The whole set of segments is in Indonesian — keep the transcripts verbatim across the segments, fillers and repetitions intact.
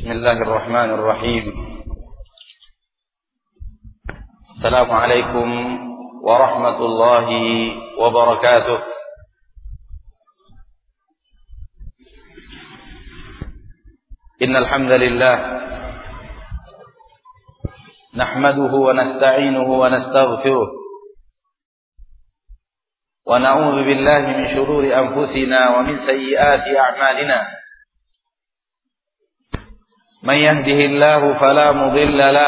Bismillahirrahmanirrahim. Assalamualaikum warahmatullahi wabarakatuh. Innal hamdalillah nahmaduhu wa nasta'inuhu wa nastaghfiruh wa na'udzu billahi min shururi anfusina wa min sayyiati a'malina. من يهده الله فلا مضل له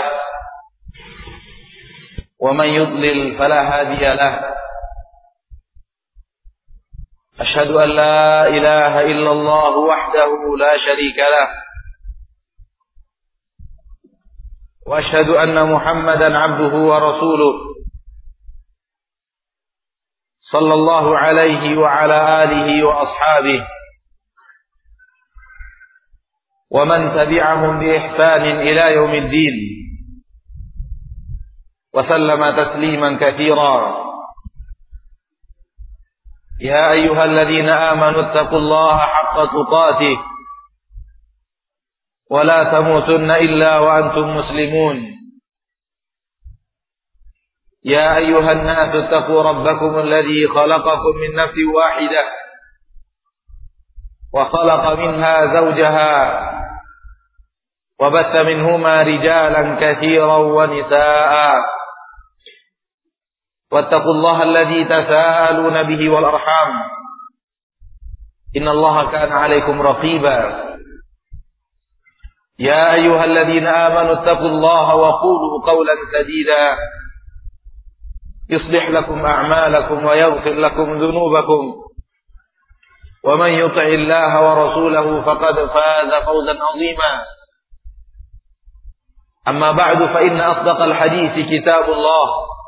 ومن يضلل فلا هادي له أشهد أن لا إله إلا الله وحده لا شريك له وأشهد أن محمدا عبده ورسوله صلى الله عليه وعلى آله وأصحابه ومن تبعهم بإحسان إلى يوم الدين وسلم تسليما كثيرا. يا أيها الذين آمنوا اتقوا الله حق تقاته ولا تموتن إلا وأنتم مسلمون. يا أيها الناس اتقوا ربكم الذي خلقكم من نفس واحدة وخلق منها زوجها وبث منهما رجالا كثيرا ونساء واتقوا الله الذي تساءلون به والأرحام إن الله كان عليكم رقيبا. يا أيها الذين آمنوا اتقوا الله وقولوا قولا سديدا يصلح لكم أعمالكم ويغفر لكم ذنوبكم ومن يطع الله ورسوله فقد فاز فوزا عظيما. أما بعد فإن أصدق الحديث كتاب الله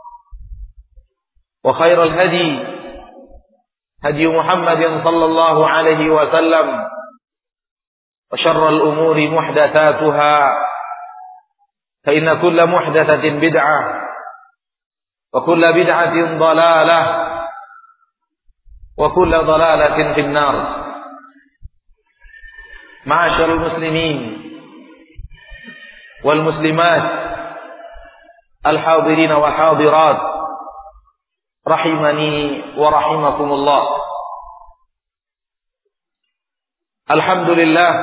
وخير الهدي هدي محمد صلى الله عليه وسلم وشر الأمور محدثاتها فإن كل محدثة بدعة وكل بدعة ضلالة وكل ضلالة في النار. معاشر المسلمين والمسلمات الحاضرين والحاضرات رحمني ورحمكم الله. Alhamdulillah,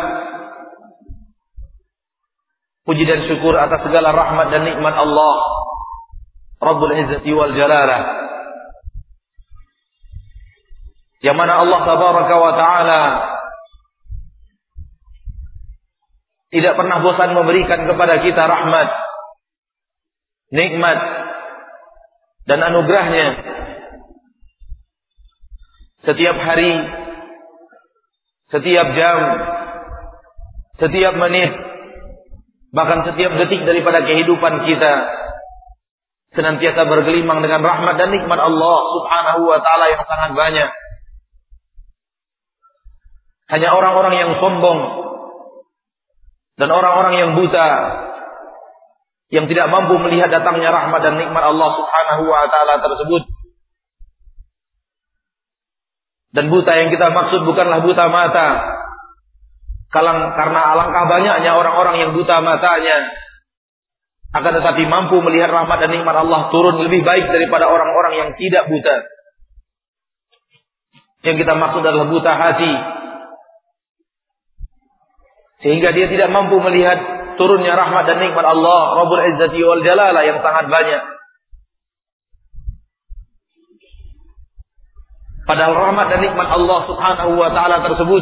puji dan syukur atas segala rahmat dan nikmat Allah Rabbul Izzati wal Jalalah, yang mana Allah Tabaraka wa Ta'ala tidak pernah bosan memberikan kepada kita rahmat, nikmat, dan anugerahnya setiap hari, setiap jam, setiap menit, bahkan setiap detik daripada kehidupan kita senantiasa bergelimang dengan rahmat dan nikmat Allah Subhanahu wa Ta'ala yang sangat banyak. Hanya orang-orang yang sombong dan orang-orang yang buta, yang tidak mampu melihat datangnya rahmat dan nikmat Allah Subhanahu wa Ta'ala tersebut. Dan buta yang kita maksud bukanlah buta mata, Kalang, karena alangkah banyaknya orang-orang yang buta matanya, akan tetapi mampu melihat rahmat dan nikmat Allah turun lebih baik daripada orang-orang yang tidak buta. Yang kita maksud adalah buta hati, sehingga dia tidak mampu melihat turunnya rahmat dan nikmat Allah Rabbul Izzati wal Jalalah yang sangat banyak. Padahal rahmat dan nikmat Allah Subhanahu wa Ta'ala tersebut,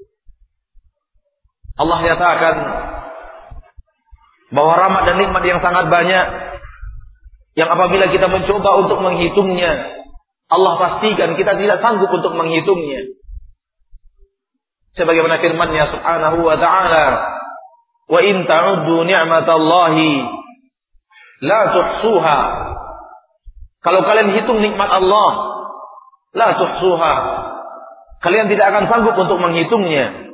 Allah nyatakan bahwa rahmat dan nikmat yang sangat banyak, yang apabila kita mencoba untuk menghitungnya, Allah pastikan kita tidak sanggup untuk menghitungnya. Sebagaimana firman-Nya Subhanahu wa Ta'ala, "Wa in ta'uddu ni'matallahi la tuhsuha." Kalau kalian hitung nikmat Allah, la tuhsuha, kalian tidak akan sanggup untuk menghitungnya.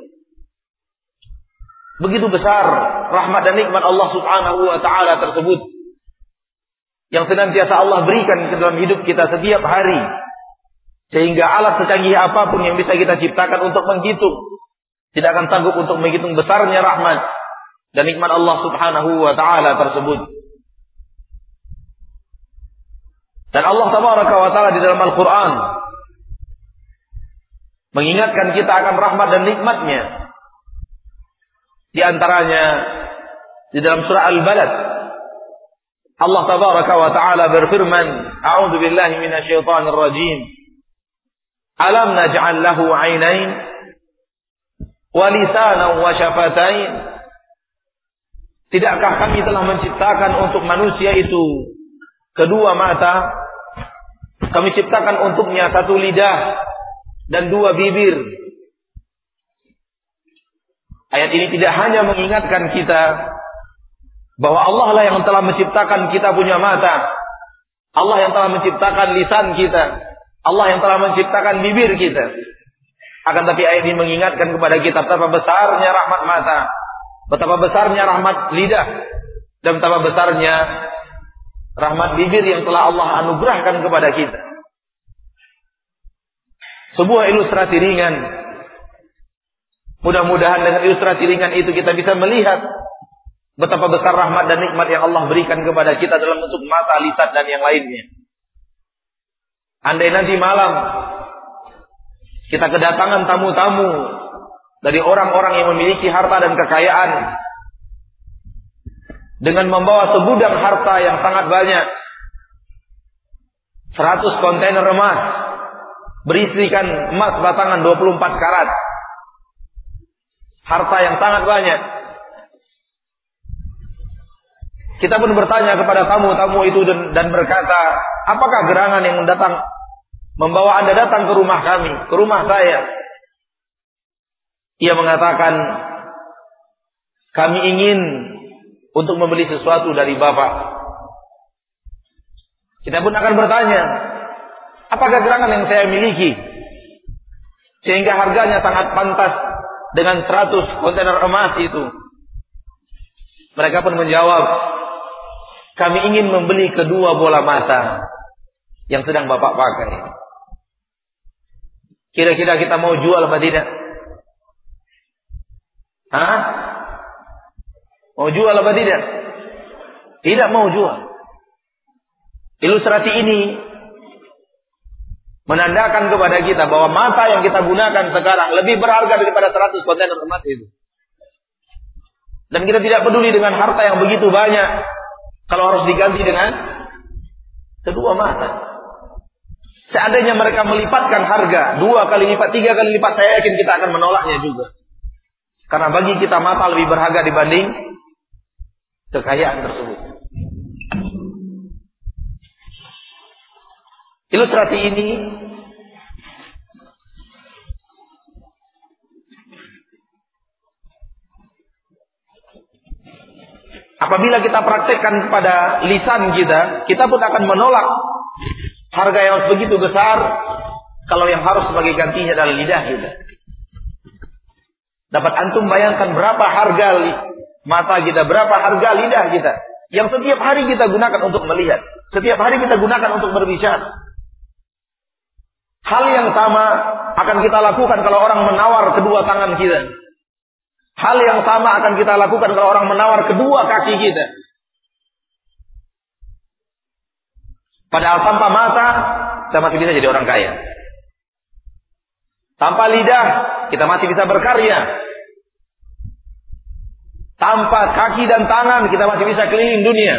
Begitu besar rahmat dan nikmat Allah Subhanahu wa Ta'ala tersebut, yang senantiasa Allah berikan ke dalam hidup kita setiap hari, sehingga alat secanggih apapun yang bisa kita ciptakan untuk menghitung tidak akan sanggup untuk menghitung besarnya rahmat dan nikmat Allah Subhanahu wa taala tersebut. Dan Allah Tabaraka wa taala di dalam Al-Qur'an mengingatkan kita akan rahmat dan nikmatnya. Di antaranya di dalam surah Al-Balad, Allah Tabaraka wa taala berfirman, "A'udzu billahi minasyaitonir rajim. Alam naj'al lahu 'ainain wa lisanan wa syafatain?" Tidakkah kami telah menciptakan untuk manusia itu kedua mata, kami ciptakan untuknya satu lidah dan dua bibir. Ayat ini tidak hanya mengingatkan kita bahwa Allah lah yang telah menciptakan kita punya mata, Allah yang telah menciptakan lisan kita, Allah yang telah menciptakan bibir kita. Akan tapi ayat ini mengingatkan kepada kita betapa besarnya rahmat mata, betapa besarnya rahmat lidah, dan betapa besarnya rahmat bibir yang telah Allah anugerahkan kepada kita. Sebuah ilustrasi ringan. Mudah-mudahan dengan ilustrasi ringan itu kita bisa melihat betapa besar rahmat dan nikmat yang Allah berikan kepada kita dalam bentuk mata, lisan, dan yang lainnya. Andai nanti malam kita kedatangan tamu-tamu dari orang-orang yang memiliki harta dan kekayaan dengan membawa segudang harta yang sangat banyak, seratus kontainer emas, berisikan emas batangan dua puluh empat karat, harta yang sangat banyak. Kita pun bertanya kepada tamu-tamu itu dan, dan berkata, apakah gerangan yang datang membawa Anda datang ke rumah kami, ke rumah saya? Ia mengatakan, kami ingin untuk membeli sesuatu dari Bapak. Kita pun akan bertanya, apakah gerangan yang saya miliki sehingga harganya sangat pantas dengan seratus kontainer emas itu? Mereka pun menjawab, kami ingin membeli kedua bola mata yang sedang Bapak pakai. Kira-kira kita mau jual apa tidak? Hah? Mau jual apa tidak? Tidak mau jual. Ilustrasi ini menandakan kepada kita bahwa mata yang kita gunakan sekarang lebih berharga daripada seratus kontainer emas itu. Dan kita tidak peduli dengan harta yang begitu banyak kalau harus diganti dengan kedua mata. Seandainya mereka melipatkan harga dua kali lipat, tiga kali lipat, saya yakin kita akan menolaknya juga. Karena bagi kita mata lebih berharga dibanding kekayaan tersebut. Ilustrasi ini apabila kita praktekkan kepada lisan kita, kita pun akan menolak harga yang begitu besar kalau yang harus sebagai gantinya adalah lidah kita. Dapat antum bayangkan berapa harga mata kita, berapa harga lidah kita yang setiap hari kita gunakan untuk melihat, setiap hari kita gunakan untuk berbicara. Hal yang sama akan kita lakukan kalau orang menawar kedua tangan kita. Hal yang sama akan kita lakukan kalau orang menawar kedua kaki kita. Padahal tanpa mata kita masih bisa jadi orang kaya. Tanpa lidah kita masih bisa berkarya. Tanpa kaki dan tangan kita masih bisa keliling dunia.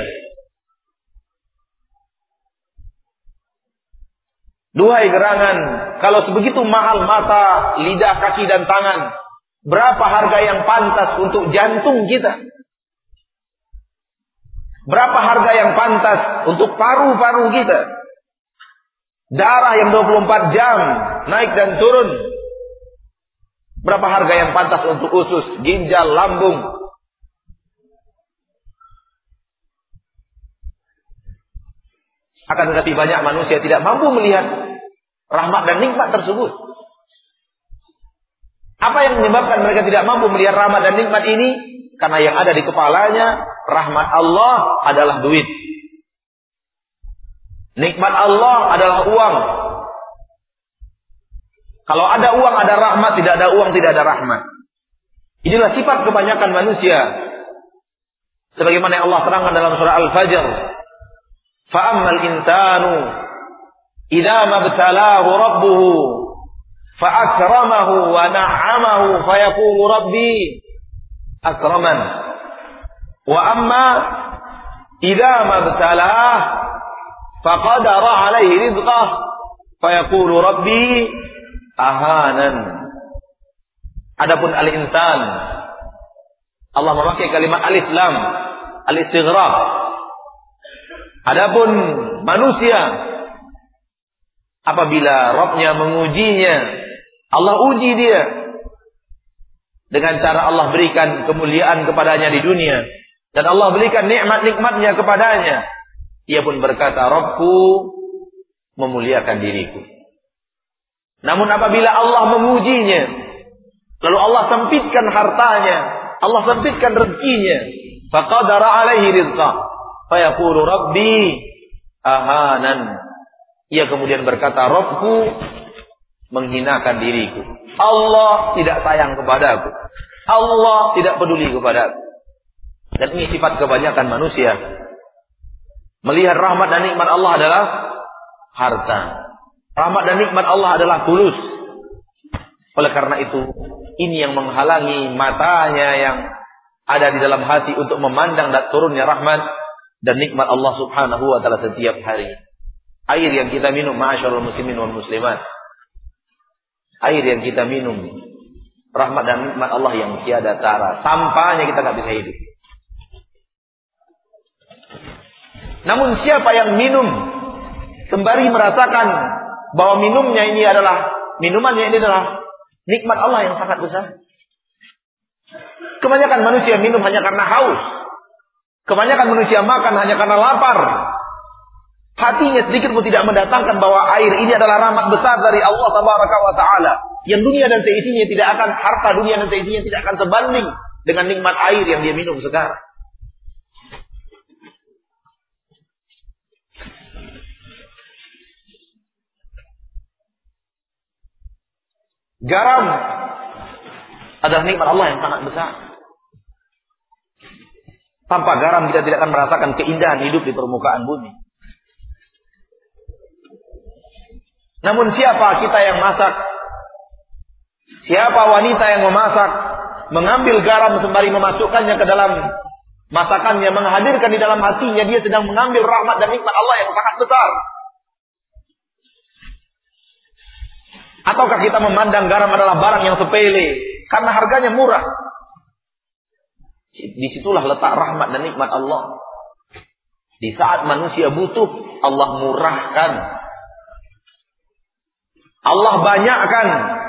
Duhai gerangan, kalau sebegitu mahal mata, lidah, kaki dan tangan, berapa harga yang pantas untuk jantung kita? Berapa harga yang pantas untuk paru-paru kita? Darah yang dua puluh empat jam naik dan turun. Berapa harga yang pantas untuk usus, ginjal, lambung? Akan tetapi banyak manusia tidak mampu melihat rahmat dan nikmat tersebut. Apa yang menyebabkan mereka tidak mampu melihat rahmat dan nikmat ini? Karena yang ada di kepalanya, rahmat Allah adalah duit. Nikmat Allah adalah uang. Kalau ada uang, ada rahmat. Tidak ada uang, tidak ada rahmat. Inilah sifat kebanyakan manusia. Sebagaimana yang Allah terangkan dalam surah Al-Fajr, fa ammal insanu idza mabtalahu rabbuhu fa akramahu wa na'amahu fa yaqulu rabbi akraman wa amma idza mabtalah fa qadara alaihi rizqah fa yaqulu rabbi ahanan. Adapun al-insan, Allah memakai kalimat alif lam, al-istighraq. Adapun manusia, apabila Rabb-nya mengujinya, Allah uji dia dengan cara Allah berikan kemuliaan kepadanya di dunia, dan Allah berikan nikmat-nikmatnya kepadanya, ia pun berkata, Rabbku memuliakan diriku. Namun apabila Allah mengujinya, lalu Allah sempitkan hartanya, Allah sempitkan rezekinya, faqadara alaihi rizqah, fayaqulu rabbi ahanan. Ia kemudian berkata, Rabbku menghinakan diriku. Allah tidak sayang kepadaku. Allah tidak peduli kepadaku. Dan ini sifat kebanyakan manusia. Melihat rahmat dan nikmat Allah adalah harta. Rahmat dan nikmat Allah adalah tulus. Oleh karena itu, ini yang menghalangi matanya yang ada di dalam hati untuk memandang dan turunnya rahmat dan nikmat Allah Subhanahu wa taala setiap hari. Air yang kita minum, ma'asyarul muslimin wal muslimat. Air yang kita minum, rahmat dan nikmat Allah yang tiada tara. Tanpanya kita tidak bisa hidup. Namun siapa yang minum sembari merasakan bahwa minumnya ini adalah, minumannya ini adalah nikmat Allah yang sangat besar. Kebanyakan manusia minum hanya karena haus. Kebanyakan manusia makan hanya karena lapar. Hatinya sedikit pun tidak mendatangkan bahwa air ini adalah rahmat besar dari Allah Tabaraka wa Ta'ala. Yang dunia dan seisinya tidak akan, harta dunia dan seisinya tidak akan sebanding dengan nikmat air yang dia minum sekarang. Garam adalah nikmat Allah yang sangat besar. Tanpa garam kita tidak akan merasakan keindahan hidup di permukaan bumi. Namun siapa kita yang masak? Siapa wanita yang memasak? Mengambil garam sembari memasukkannya ke dalam masakannya, menghadirkan di dalam hatinya, dia sedang mengambil rahmat dan nikmat Allah yang sangat besar. Ataukah kita memandang garam adalah barang yang sepele karena harganya murah? Disitulah letak rahmat dan nikmat Allah. Di saat manusia butuh, Allah murahkan, Allah banyakkan,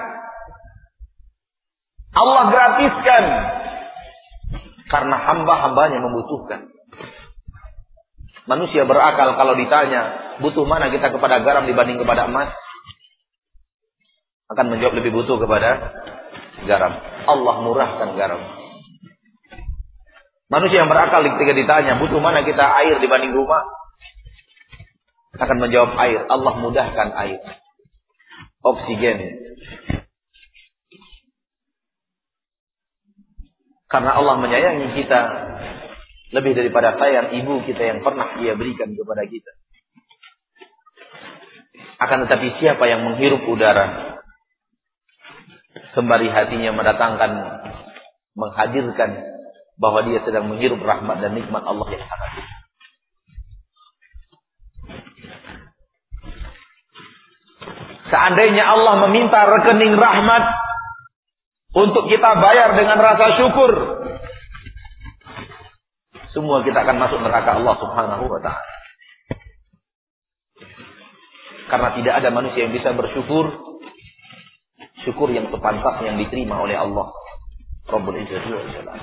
Allah gratiskan, karena hamba-hambanya membutuhkan. Manusia berakal kalau ditanya, butuh mana kita kepada garam dibanding kepada emas? Akan menjawab lebih butuh kepada garam. Allah murahkan garam. Manusia yang berakal ketika ditanya, butuh mana kita air dibanding rumah? Akan menjawab air. Allah mudahkan air. Oksigen. Karena Allah menyayangi kita lebih daripada sayang ibu kita yang pernah Dia berikan kepada kita. Akan tetapi siapa yang menghirup udara sembari hatinya mendatangkan, menghadirkan bahwa dia sedang menghirup rahmat dan nikmat Allah yang sangat besar. Seandainya Allah meminta rekening rahmat untuk kita bayar dengan rasa syukur, semua kita akan masuk neraka Allah Subhanahu wa Ta'ala. Karena tidak ada manusia yang bisa bersyukur syukur yang sepantasnya yang diterima oleh Allah Rabbul Izzati wal Jalal.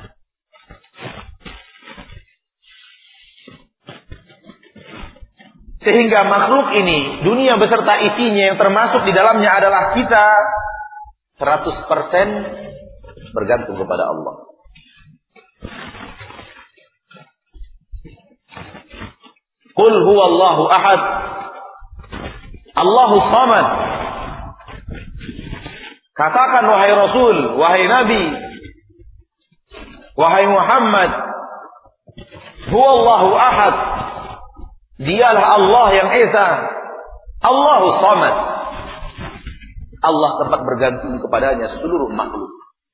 Sehingga makhluk ini, dunia beserta isinya yang termasuk di dalamnya adalah kita, seratus persen bergantung kepada Allah. Qul huwallahu ahad, Allahus samad. Katakan wahai Rasul, wahai Nabi, wahai Muhammad, Huwallahu ahad. Dialah Allah yang esa. Allahus samad. Allah tempat bergantung kepadanya seluruh makhluk.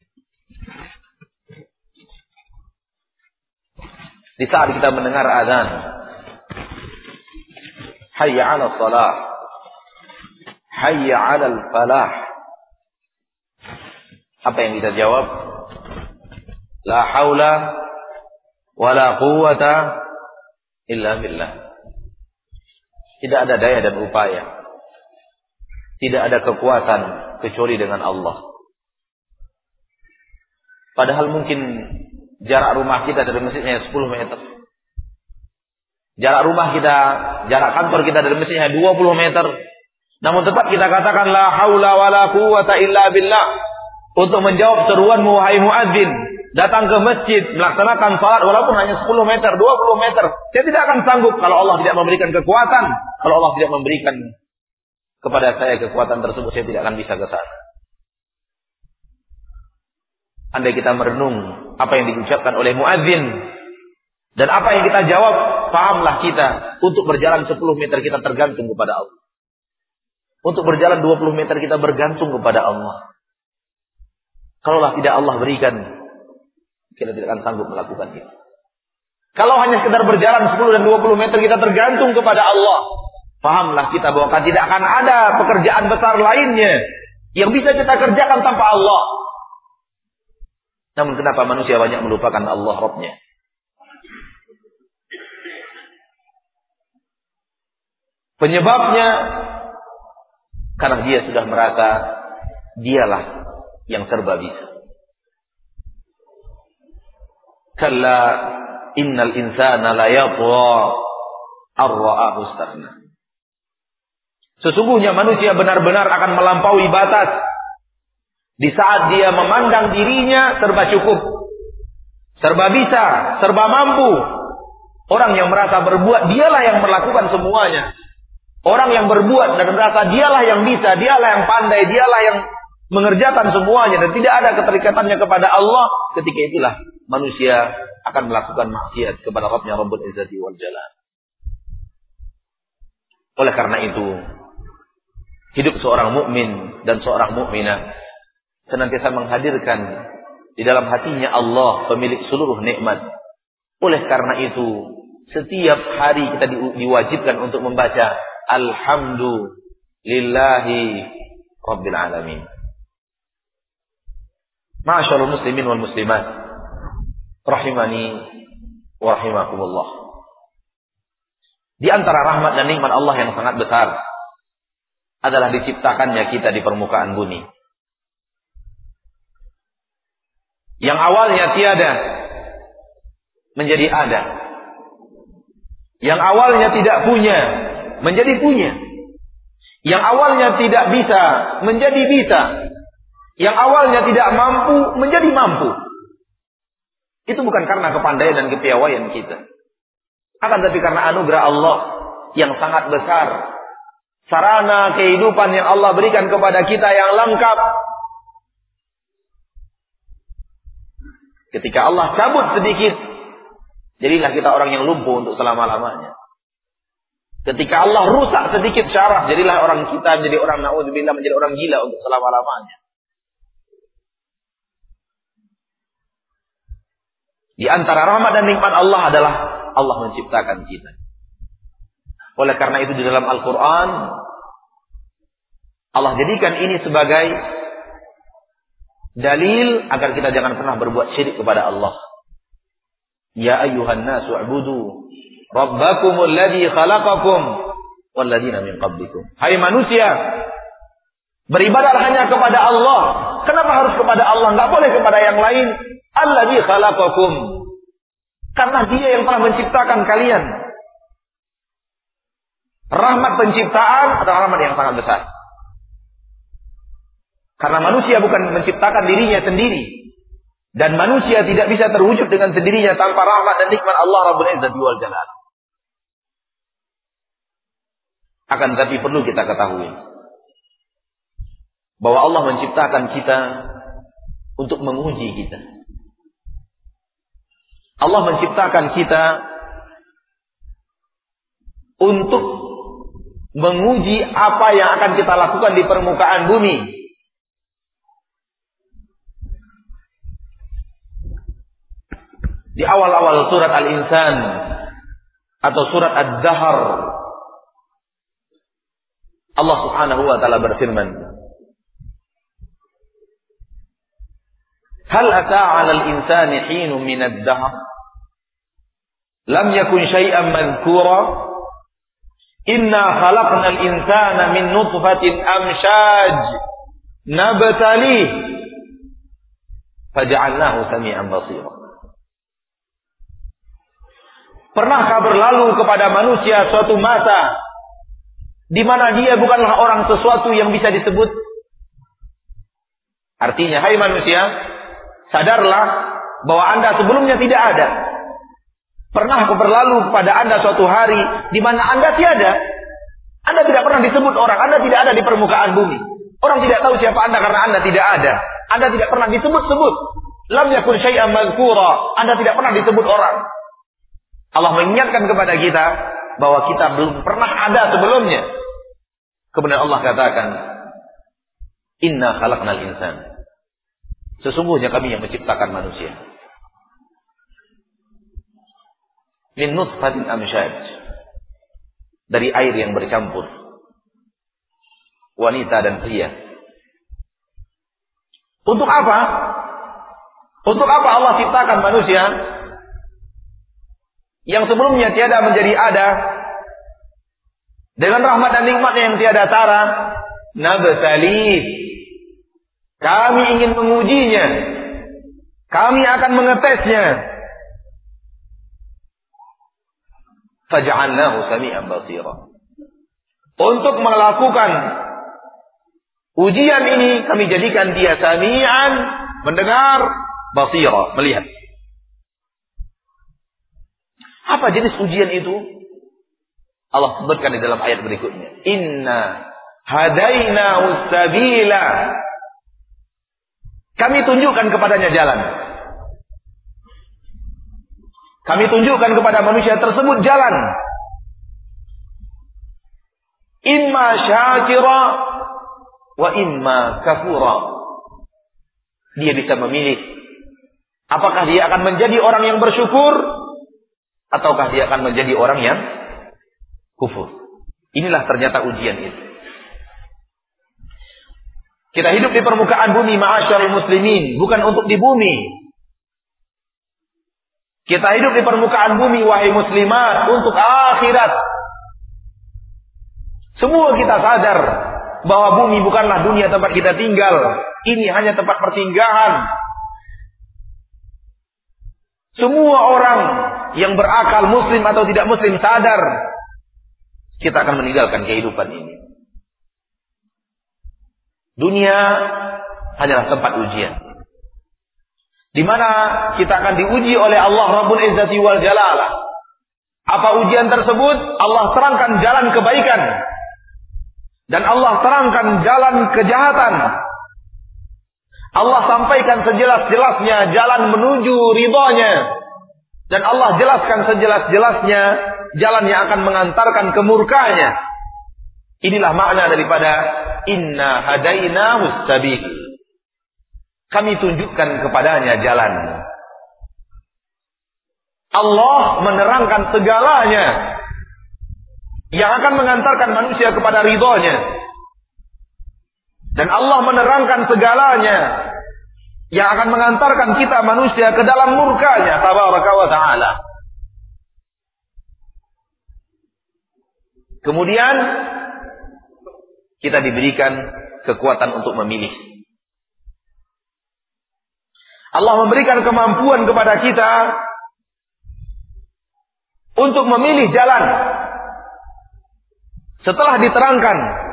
Di saat kita mendengar azan, hayya 'alal shalah, hayya 'alal falah, apa yang kita jawab? La haula wala quwwata illa billah. Tidak ada daya dan upaya, tidak ada kekuatan kecuali dengan Allah. Padahal mungkin jarak rumah kita dari masjidnya sepuluh meter. Jarak rumah kita, jarak kantor kita dari masjidnya dua puluh meter. Namun tetap kita katakan la haula wala quwwata illa billah. Untuk menjawab seruanmu wahai muadzin, datang ke masjid, melaksanakan salat walaupun hanya sepuluh meter, dua puluh meter. Saya tidak akan sanggup kalau Allah tidak memberikan kekuatan. Kalau Allah tidak memberikan kepada saya kekuatan tersebut, saya tidak akan bisa ke sana. Andai kita merenung apa yang diucapkan oleh muadzin dan apa yang kita jawab, pahamlah kita, untuk berjalan sepuluh meter kita tergantung kepada Allah. Untuk berjalan dua puluh meter kita bergantung kepada Allah. Kalaulah tidak Allah berikan, kita tidak akan sanggup melakukan itu. Kalau hanya sekedar berjalan sepuluh dan dua puluh meter kita tergantung kepada Allah, pahamlah kita bahwa tidak akan ada pekerjaan besar lainnya yang bisa kita kerjakan tanpa Allah. Namun kenapa manusia banyak melupakan Allah Rabbnya? Penyebabnya karena dia sudah merasa dialah yang serba bisa. Kalla innal insana la yatgha ar-ra'ahu istaghna. Sesungguhnya manusia benar-benar akan melampaui batas di saat dia memandang dirinya serba cukup, serba bisa, serba mampu. Orang yang merasa berbuat, dialah yang melakukan semuanya. Orang yang berbuat dan merasa dialah yang bisa, dialah yang pandai, dialah yang mengerjakan semuanya dan tidak ada keterikatannya kepada Allah, ketika itulah manusia akan melakukan maksiat kepada Rabbnya Rabbul Izzati wal Jalal. Oleh karena itu, hidup seorang mukmin dan seorang mukminah senantiasa menghadirkan di dalam hatinya Allah, pemilik seluruh nikmat. Oleh karena itu, setiap hari kita diwajibkan untuk membaca Alhamdulillahi Rabbil Alamin. Ma'asyarul muslimin wal muslimat, rahimani wa rahimakumullah. Di antara rahmat dan nikmat Allah yang sangat besar adalah diciptakannya kita di permukaan bumi. Yang awalnya tiada menjadi ada. Yang awalnya tidak punya menjadi punya. Yang awalnya tidak bisa menjadi bisa. Yang awalnya tidak mampu menjadi mampu. Itu bukan karena kepandaian dan kepiawaian kita, akan tetapi karena anugerah Allah yang sangat besar. Sarana kehidupan yang Allah berikan kepada kita yang lengkap. Ketika Allah cabut sedikit, jadilah kita orang yang lumpuh untuk selama-lamanya. Ketika Allah rusak sedikit syaraf, jadilah orang kita menjadi orang naudzubillah, menjadi orang gila untuk selama-lamanya. Di antara rahmat dan nikmat Allah adalah Allah menciptakan kita. Oleh karena itu di dalam Al-Quran Allah jadikan ini sebagai dalil agar kita jangan pernah berbuat syirik kepada Allah. Ya ayyuhan nasu u'budu rabbakumul ladzi khalaqakum wal ladzina min qablikum. Hai manusia, beribadahlah hanya kepada Allah. Kenapa harus kepada Allah? Enggak boleh kepada yang lain. Alladzi khalaqakum. Karena Dia yang telah menciptakan kalian. Rahmat penciptaan adalah rahmat yang sangat besar. Karena manusia bukan menciptakan dirinya sendiri. Dan manusia tidak bisa terwujud dengan sendirinya tanpa rahmat dan nikmat Allah Rabbul Izzati wal Jalal. Akan tetapi perlu kita ketahui bahwa Allah menciptakan kita untuk menguji kita. Allah menciptakan kita untuk menguji apa yang akan kita lakukan di permukaan bumi. Di awal-awal surat Al-Insan atau surat Ad-Dahr, Allah Subhanahu wa taala berfirman, "Hal ata 'alal insani hinun min ad-dahr lam yakun syai'an madhkura inna khalaqnal insana min nutfatin amshaj nabtalih faj'alnahu sami'an basira." Pernahkah berlalu kepada manusia suatu masa di mana dia bukanlah orang sesuatu yang bisa disebut? Artinya, hai manusia, sadarlah bahwa Anda sebelumnya tidak ada. Pernahkah berlalu kepada Anda suatu hari di mana Anda tiada? Anda tidak pernah disebut orang, Anda tidak ada di permukaan bumi. Orang tidak tahu siapa Anda karena Anda tidak ada. Anda tidak pernah disebut-sebut. Lam yakun syai'an madhkura. Anda tidak pernah disebut orang. Allah mengingatkan kepada kita bahwa kita belum pernah ada sebelumnya. Kemudian Allah katakan, "Inna khalaqnal insan." Sesungguhnya kami yang menciptakan manusia. Min nutfatin amshaj. Dari air yang bercampur. Wanita dan pria. Untuk apa? Untuk apa Allah ciptakan manusia yang sebelumnya tiada menjadi ada, dengan rahmat dan nikmatnya yang tiada tara? Nabtalih. Kami ingin mengujinya. Kami akan mengetesnya. Faj'alnahu sami'an basira. Untuk melakukan ujian ini kami jadikan dia sami'an, mendengar, basira, melihat. Apa jenis ujian itu? Allah sebutkan di dalam ayat berikutnya. Inna hadainahu sabila. Kami tunjukkan kepadanya jalan. Kami tunjukkan kepada manusia tersebut jalan. Imma syakira wa imma kafura. Dia bisa memilih apakah dia akan menjadi orang yang bersyukur ataukah dia akan menjadi orang yang kufur. Inilah ternyata ujian itu. Kita hidup di permukaan bumi, ma'asyarul muslimin, bukan untuk di bumi. Kita hidup di permukaan bumi, wahai muslimat, untuk akhirat. Semua kita sadar bahwa bumi bukanlah dunia tempat kita tinggal. Ini hanya tempat persinggahan. Semua orang yang berakal, muslim atau tidak muslim, sadar kita akan meninggalkan kehidupan ini. Dunia hanyalah tempat ujian, di mana kita akan diuji oleh Allah Rabbul Izzati wal Jalalah. Apa ujian tersebut? Allah terangkan jalan kebaikan dan Allah terangkan jalan kejahatan. Allah sampaikan sejelas-jelasnya jalan menuju ridhonya, dan Allah jelaskan sejelas-jelasnya jalan yang akan mengantarkan ke murkanya. Inilah makna daripada inna hadainahu sabil. Kami tunjukkan kepadanya jalan. Allah menerangkan segalanya yang akan mengantarkan manusia kepada ridhonya. Dan Allah menerangkan segalanya yang akan mengantarkan kita manusia ke dalam murkanya tabaraka wa ta'ala. Kemudian kita diberikan kekuatan untuk memilih. Allah memberikan kemampuan kepada kita untuk memilih jalan. Setelah diterangkan,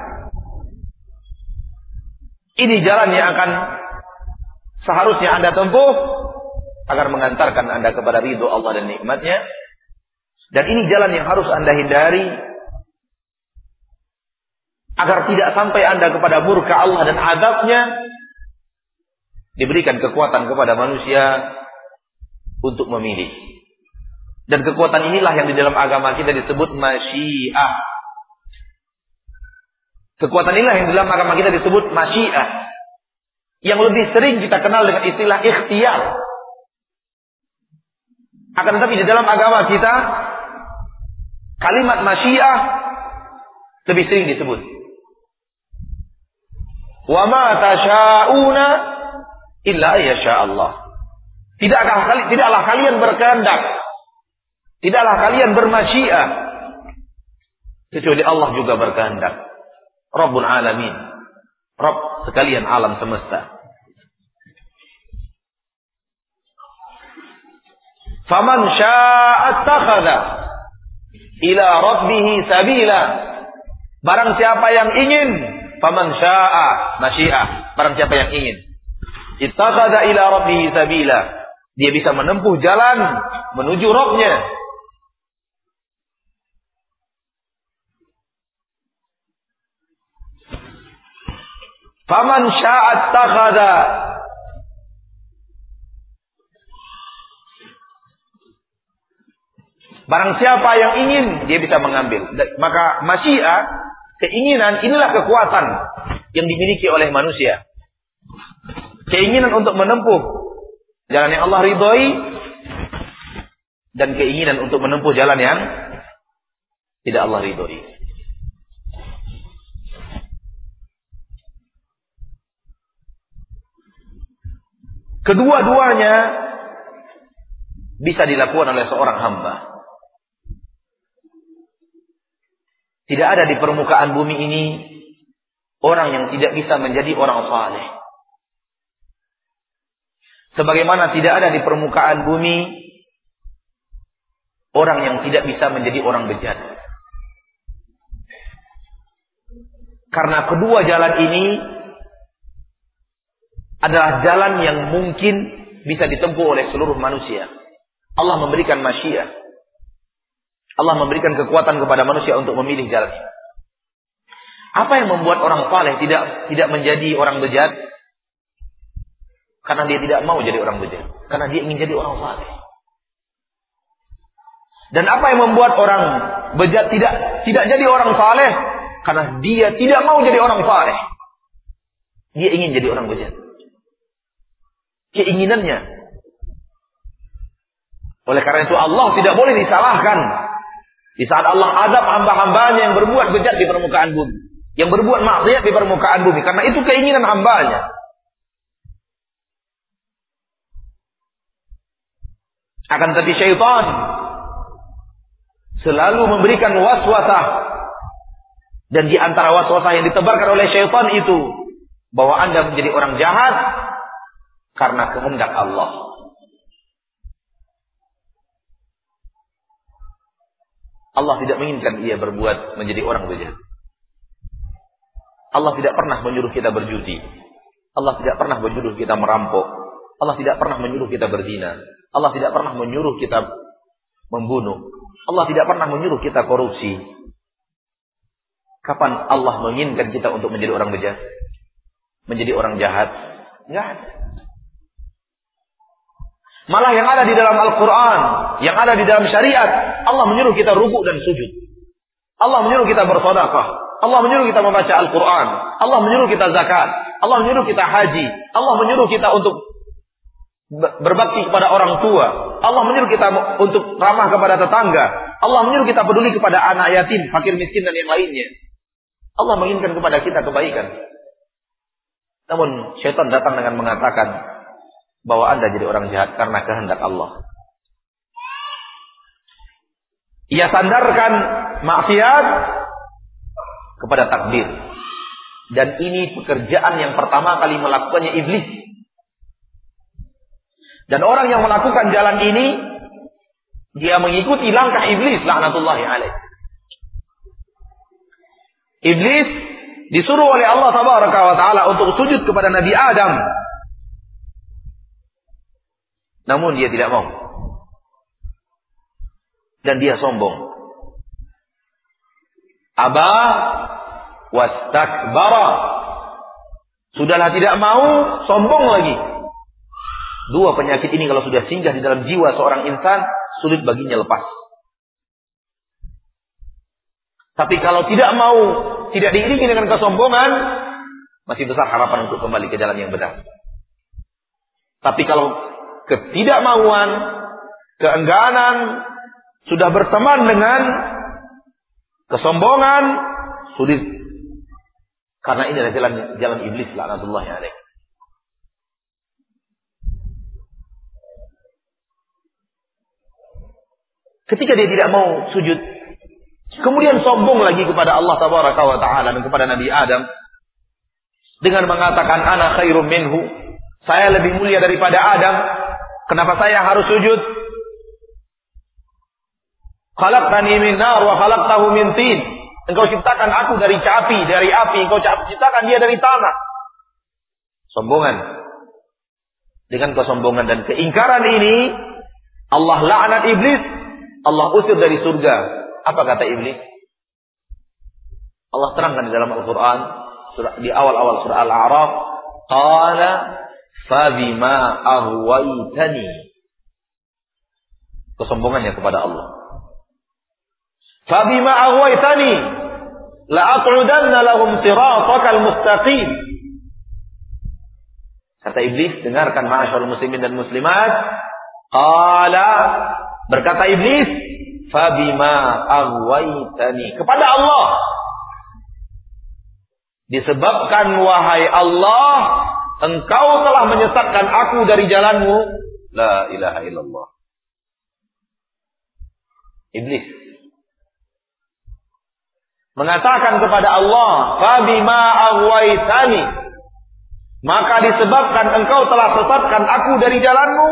ini jalan yang akan seharusnya Anda tempuh agar mengantarkan Anda kepada ridho Allah dan nikmatnya. Dan ini jalan yang harus Anda hindari agar tidak sampai Anda kepada murka Allah dan azabnya. Diberikan kekuatan kepada manusia untuk memilih. Dan kekuatan inilah yang di dalam agama kita disebut masyiah. Kekuatan inilah yang di dalam agama kita disebut masyiah. Yang lebih sering kita kenal dengan istilah ikhtiyar. Akan tetapi di dalam agama kita, kalimat masyiah lebih sering disebut. Wa ma tasha'una illa ayyasha Allah. Tidaklah tidaklah kalian berkehendak, tidaklah kalian bermasyiah kecuali Allah juga berkehendak. Rabbul alamin, Rabb sekalian alam semesta. Faman syaa'a attakhadha ila rabbih sabila. Barang siapa yang ingin, faman syaa'a masyiah, barang siapa yang ingin, ittakhadha ila rabbih sabila, dia bisa menempuh jalan menuju Rabb-Nya. Faman syaa'a attakhadha, barang siapa yang ingin, dia bisa mengambil. Maka masyiah, keinginan, inilah kekuatan yang dimiliki oleh manusia. Keinginan untuk menempuh jalan yang Allah ridhoi, dan keinginan untuk menempuh jalan yang tidak Allah ridhoi. Kedua-duanya bisa dilakukan oleh seorang hamba. Tidak ada di permukaan bumi ini orang yang tidak bisa menjadi orang saleh. Sebagaimana tidak ada di permukaan bumi orang yang tidak bisa menjadi orang bejat. Karena kedua jalan ini adalah jalan yang mungkin bisa ditempuh oleh seluruh manusia. Allah memberikan masyiah. Allah memberikan kekuatan kepada manusia untuk memilih jalan ini. Apa yang membuat orang saleh tidak tidak menjadi orang bejat? Karena dia tidak mau jadi orang bejat. Karena dia ingin jadi orang saleh. Dan apa yang membuat orang bejat tidak tidak jadi orang saleh? Karena dia tidak mau jadi orang saleh. Dia ingin jadi orang bejat. Keinginannya. Oleh karena itu Allah tidak boleh disalahkan. Di saat Allah azab hamba-hambanya yang berbuat bejat di permukaan bumi, yang berbuat maksiat di permukaan bumi, karena itu keinginan hambanya. Akan tetapi syaitan selalu memberikan waswasah, dan di antara waswasah yang ditebarkan oleh syaitan itu bahwa Anda menjadi orang jahat karena kehendak Allah. Allah tidak menginginkan ia berbuat menjadi orang bejat. Allah tidak pernah menyuruh kita berjudi. Allah tidak pernah menyuruh kita merampok. Allah tidak pernah menyuruh kita berzina. Allah tidak pernah menyuruh kita membunuh. Allah tidak pernah menyuruh kita korupsi. Kapan Allah menginginkan kita untuk menjadi orang bejat? Menjadi orang jahat? Enggak ada. Malah yang ada di dalam Al-Quran, yang ada di dalam syariat, Allah menyuruh kita rukuk dan sujud. Allah menyuruh kita bersedekah. Allah menyuruh kita membaca Al-Quran. Allah menyuruh kita zakat. Allah menyuruh kita haji. Allah menyuruh kita untuk berbakti kepada orang tua. Allah menyuruh kita untuk ramah kepada tetangga. Allah menyuruh kita peduli kepada anak yatim, fakir miskin dan yang lainnya. Allah menginginkan kepada kita kebaikan. Namun syaitan datang dengan mengatakan bahwa Anda jadi orang jahat karena kehendak Allah. Ia sandarkan maksiat kepada takdir. Dan ini pekerjaan yang pertama kali melakukannya iblis. Dan orang yang melakukan jalan ini, dia mengikuti langkah iblis, laknatullahi alaih. Iblis disuruh oleh Allah tabaraka wa ta'ala untuk sujud kepada Nabi Adam. Namun dia tidak mau. Dan dia sombong. Aba wastakbara. Sudahlah tidak mau, sombong lagi. Dua penyakit ini kalau sudah singgah di dalam jiwa seorang insan, sulit baginya lepas. Tapi kalau tidak mau, tidak diiringi dengan kesombongan, masih besar harapan untuk kembali ke jalan yang benar. Tapi kalau ketidakmauan, keengganan, sudah berteman dengan kesombongan, sulit. Karena ini adalah jalan, jalan iblis, laknatullahi alaih. Ketika dia tidak mau sujud, kemudian sombong lagi kepada Allah Tabaraka wa Ta'ala dan kepada Nabi Adam dengan mengatakan ana khairum minhu, saya lebih mulia daripada Adam, kenapa saya harus sujud? Khalaqtani min nar wa khalaqtahu min tin. Engkau ciptakan aku dari api, dari api, engkau ciptakan dia dari tanah. Sombongan. Dengan kesombongan dan keingkaran ini, Allah laknat iblis, Allah usir dari surga. Apa kata iblis? Allah terangkan di dalam Al-Quran, di awal-awal surah Al-A'raf, qala fabima aghwaytani. Kesombongannya kepada Allah. Fabima aghwaytani la aq'udanna lahum siratakal mustaqim. Kata iblis, dengarkan ma'asyarul muslimin dan muslimat. Qala, berkata iblis, fabima aghwaytani, kepada Allah. Disebabkan wahai Allah, engkau telah menyesatkan aku dari jalanmu. La ilaha illallah. Iblis mengatakan kepada Allah, fabima aghwaytani, maka disebabkan engkau telah sesatkan aku dari jalanmu.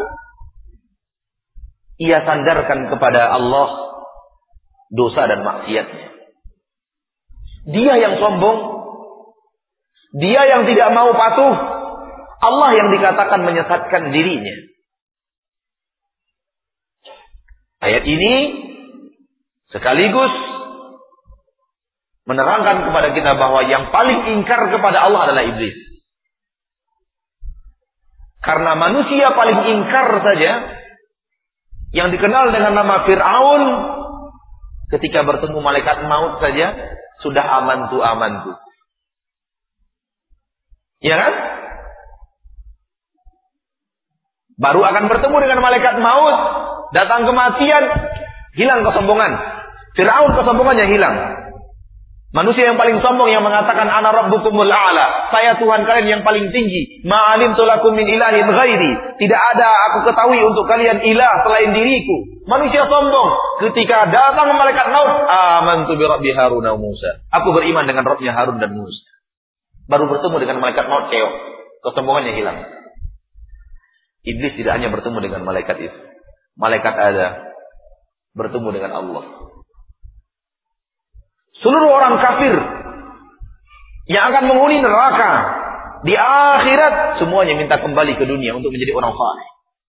Ia sandarkan kepada Allah dosa dan maksiatnya. Dia yang sombong, dia yang tidak mau patuh, Allah yang dikatakan menyesatkan dirinya. Ayat ini sekaligus menerangkan kepada kita bahwa yang paling ingkar kepada Allah adalah iblis. Karena manusia paling ingkar saja, yang dikenal dengan nama Fir'aun, ketika bertemu malaikat maut saja, sudah amantu amantu. Ya kan? Baru akan bertemu dengan malaikat maut, datang kematian, hilang kesombongan. Fir'aun kesombongannya hilang. Manusia yang paling sombong yang mengatakan ana rabbukumul a'la, saya Tuhan kalian yang paling tinggi. Ma'alimtu lakum min ilahin ghairi, tidak ada aku ketahui untuk kalian ilah selain diriku. Manusia sombong. Ketika datang malaikat maut, amantu bi rabbi Harun wa Musa, aku beriman dengan Rabbnya Harun dan Musa. Baru bertemu dengan malaikat maut, keok, kesombongannya hilang. Iblis tidak hanya bertemu dengan malaikat itu, malaikat ada bertemu dengan Allah. Seluruh orang kafir yang akan menghuni neraka di akhirat, semuanya minta kembali ke dunia untuk menjadi orang saleh.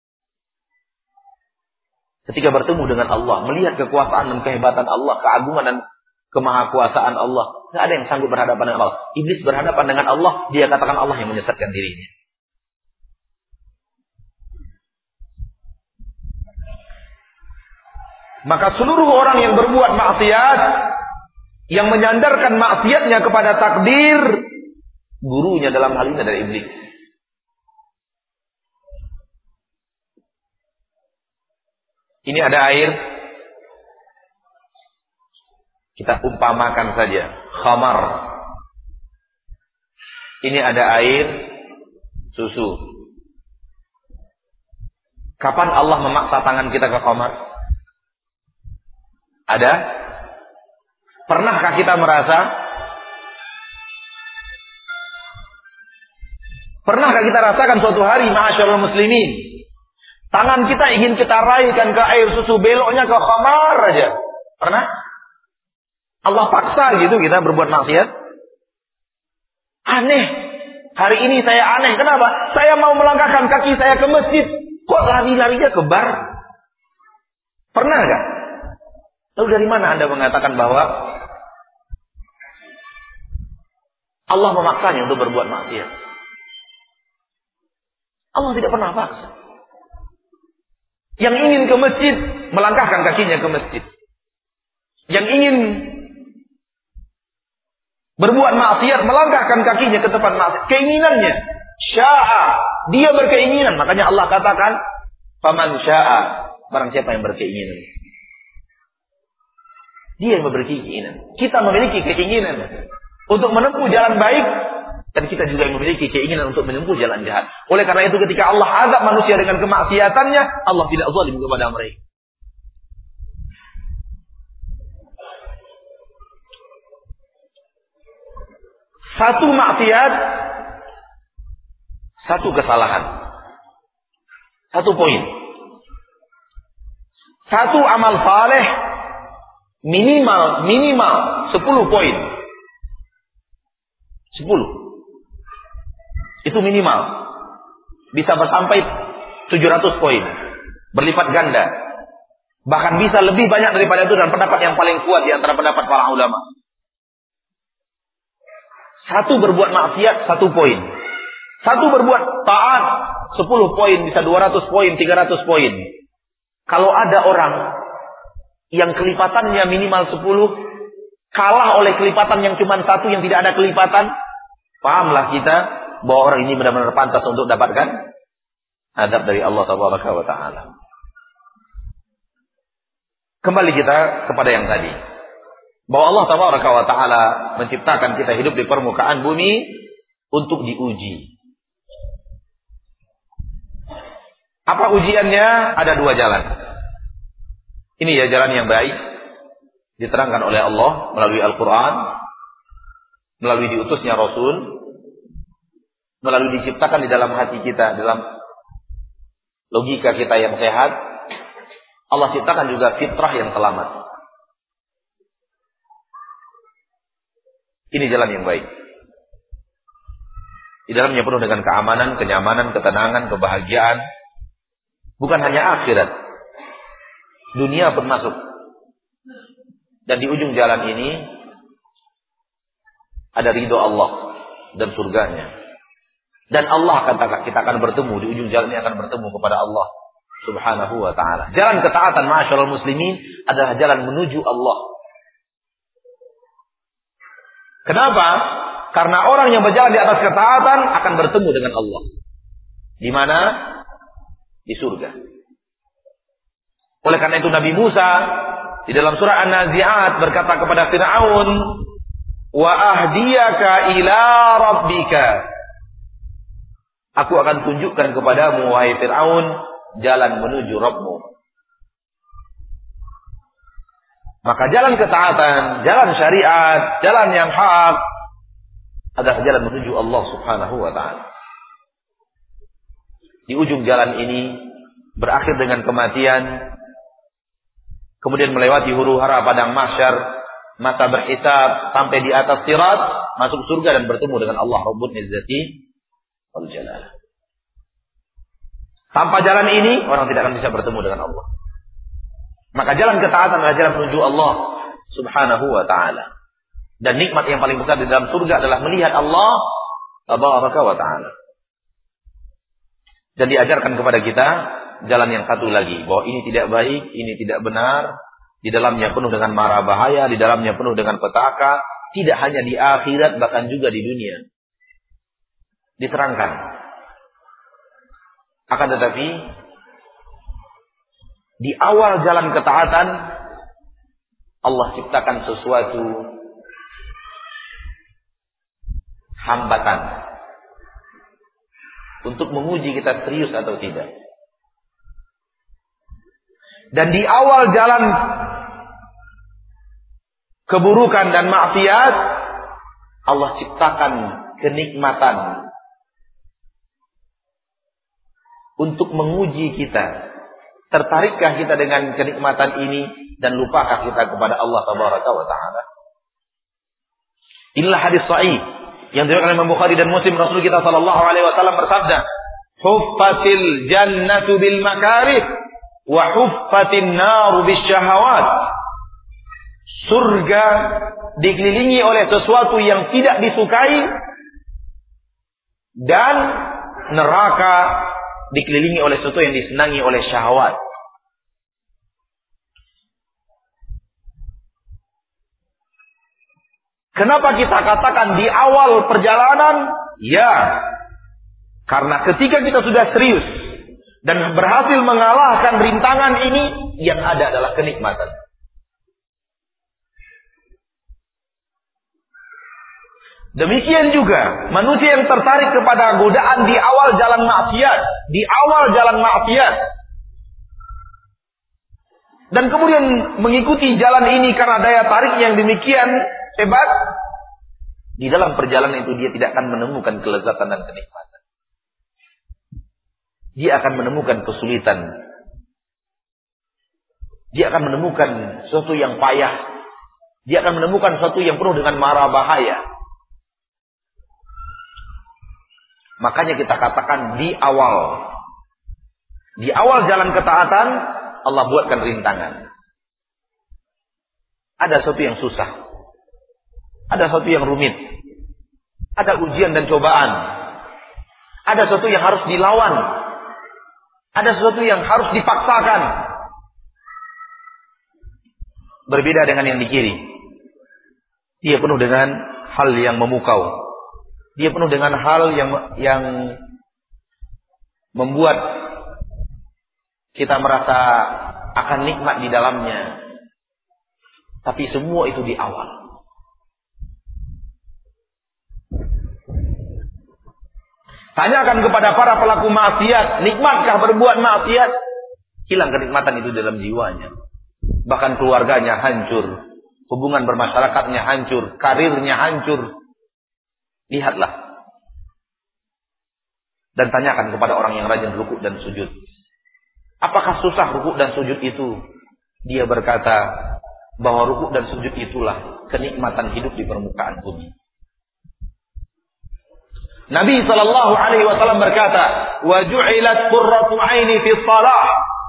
Ketika bertemu dengan Allah, melihat kekuasaan dan kehebatan Allah, keagungan dan kemahakuasaan Allah, tidak ada yang sanggup berhadapan dengan Allah. Iblis berhadapan dengan Allah, dia katakan Allah yang menyesatkan dirinya. Maka seluruh orang yang berbuat maksiat, yang menyandarkan maksiatnya kepada takdir, gurunya dalam hal ini adalah iblis. Ini ada air, kita umpamakan saja, khamar. Ini ada air, susu. Kapan Allah memaksa tangan kita ke khamar? Ada? Pernahkah kita merasa? Pernahkah kita rasakan suatu hari, ma'asyarul muslimin, tangan kita ingin kita raihkan ke air susu, beloknya ke khamar aja? Pernah? Allah paksa gitu kita berbuat maksiat. Aneh. Hari ini saya aneh. Kenapa? Saya mau melangkahkan kaki saya ke masjid, kok lari-larinya ke bar? Pernah gak? Lalu dari mana Anda mengatakan bahwa Allah memaksanya untuk berbuat maksiat? Allah tidak pernah paksa. Yang ingin ke masjid melangkahkan kakinya ke masjid. Yang ingin berbuat maksiat melangkahkan kakinya ke tempat maksiat. Keinginannya. Sya'a. Dia berkeinginan. Makanya Allah katakan, faman sya'a. Barang siapa yang berkeinginan. Dia yang memiliki keinginan. Kita memiliki keinginan untuk menempuh jalan baik. Dan kita juga yang memiliki keinginan untuk menempuh jalan jahat. Oleh karena itu ketika Allah azab manusia dengan kemaksiatannya, Allah tidak zalim kepada mereka. Satu maksiat, satu kesalahan. Satu poin. Satu amal saleh minimal minimal sepuluh poin. Sepuluh. Itu minimal. Bisa sampai tujuh ratus poin. Berlipat ganda. Bahkan bisa lebih banyak daripada itu dan pendapat yang paling kuat di antara pendapat para ulama. Satu berbuat maksiat, satu poin. Satu berbuat taat, sepuluh poin, bisa dua ratus poin, tiga ratus poin. Kalau ada orang yang kelipatannya minimal sepuluh, kalah oleh kelipatan yang cuma satu yang tidak ada kelipatan, pahamlah kita bahwa orang ini benar-benar pantas untuk dapatkan adab dari Allah Tabaraka wa Ta'ala. Kembali kita kepada yang tadi. Bahwa Allah Tabaraka wa Ta'ala menciptakan kita hidup di permukaan bumi untuk diuji. Apa ujiannya? Ada dua jalan. Ini ya jalan yang baik. Diterangkan oleh Allah melalui Al-Quran. Melalui diutusnya Rasul. Melalui diciptakan di dalam hati kita, dalam logika kita yang sehat. Allah ciptakan juga fitrah yang selamat. Ini jalan yang baik. Di dalamnya penuh dengan keamanan, kenyamanan, ketenangan, kebahagiaan. Bukan hanya akhirat. Dunia pun masuk. Dan di ujung jalan ini ada ridho Allah dan surganya. Dan Allah akan katakan kita akan bertemu di ujung jalan ini akan bertemu kepada Allah Subhanahu wa Ta'ala. Jalan ketaatan ma'asyiral muslimin adalah jalan menuju Allah. Kenapa? Karena orang yang berjalan di atas ketaatan akan bertemu dengan Allah. Di mana? Di surga. Oleh karena itu Nabi Musa di dalam surah An-Nazi'at berkata kepada Fir'aun, "Wa ahdiyaka ila rabbika." Aku akan tunjukkan kepadamu, wahai Fir'aun, jalan menuju Rabbmu. Maka jalan ketaatan, jalan syariat, jalan yang hak adalah jalan menuju Allah Subhanahu wa Ta'ala. Di ujung jalan ini berakhir dengan kematian, kemudian melewati huru-hara padang mahsyar, masa berhisab sampai di atas sirat, masuk surga dan bertemu dengan Allah Rabbul Izzati wal Jalal. Tanpa jalan ini orang tidak akan bisa bertemu dengan Allah. Maka jalan ketaatan adalah jalan menuju Allah Subhanahu wa Ta'ala. Dan nikmat yang paling besar di dalam surga adalah melihat Allah Tabaraka wa Ta'ala. Dan diajarkan kepada kita jalan yang satu lagi, bahwa ini tidak baik, ini tidak benar, di dalamnya penuh dengan mara bahaya, di dalamnya penuh dengan petaka, tidak hanya di akhirat bahkan juga di dunia. Diterangkan. Akan tetapi di awal jalan ketaatan Allah ciptakan sesuatu hambatan untuk menguji kita serius atau tidak. Dan di awal jalan keburukan dan maksiat Allah ciptakan kenikmatan untuk menguji kita. Tertarikkah kita dengan kenikmatan ini dan lupakah kita kepada Allah Tabaraka wa Ta'ala? Inilah hadis sahih yang diriwayatkan oleh Imam Bukhari dan Muslim. Rasul kita sallallahu alaihi wasallam bersabda, "Huffatil jannatu bil makarih wa huffatin naru bis syahawat." Surga dikelilingi oleh sesuatu yang tidak disukai dan neraka dikelilingi oleh sesuatu yang disenangi oleh syahwat. Kenapa kita katakan di awal perjalanan? Ya, karena ketika kita sudah serius dan berhasil mengalahkan rintangan ini, yang ada adalah kenikmatan. Demikian juga manusia yang tertarik kepada godaan di awal jalan maksiat, di awal jalan maksiat, dan kemudian mengikuti jalan ini karena daya tarik yang demikian hebat, di dalam perjalanan itu dia tidak akan menemukan kelezatan dan kenikmatan. Dia akan menemukan kesulitan. Dia akan menemukan sesuatu yang payah. Dia akan menemukan sesuatu yang penuh dengan mara bahaya. Makanya kita katakan di awal. Di awal jalan ketaatan, Allah buatkan rintangan. Ada sesuatu yang susah. Ada sesuatu yang rumit. Ada ujian dan cobaan. Ada sesuatu yang harus dilawan. Ada sesuatu yang harus dipaksakan. Berbeda dengan yang di kiri. Dia penuh dengan hal yang memukau. Dia penuh dengan hal yang yang membuat kita merasa akan nikmat di dalamnya. Tapi semua itu di awal. Tanyakan kepada para pelaku maksiat, nikmatkah berbuat maksiat? Hilang kenikmatan itu dalam jiwanya. Bahkan keluarganya hancur, hubungan bermasyarakatnya hancur, karirnya hancur. Lihatlah. Dan tanyakan kepada orang yang rajin rukuk dan sujud. Apakah susah rukuk dan sujud itu? Dia berkata bahwa rukuk dan sujud itulah kenikmatan hidup di permukaan bumi. Nabi sallallahu alaihi wasallam berkata, "Wa ju'ilat qurratu 'aini fi shalah."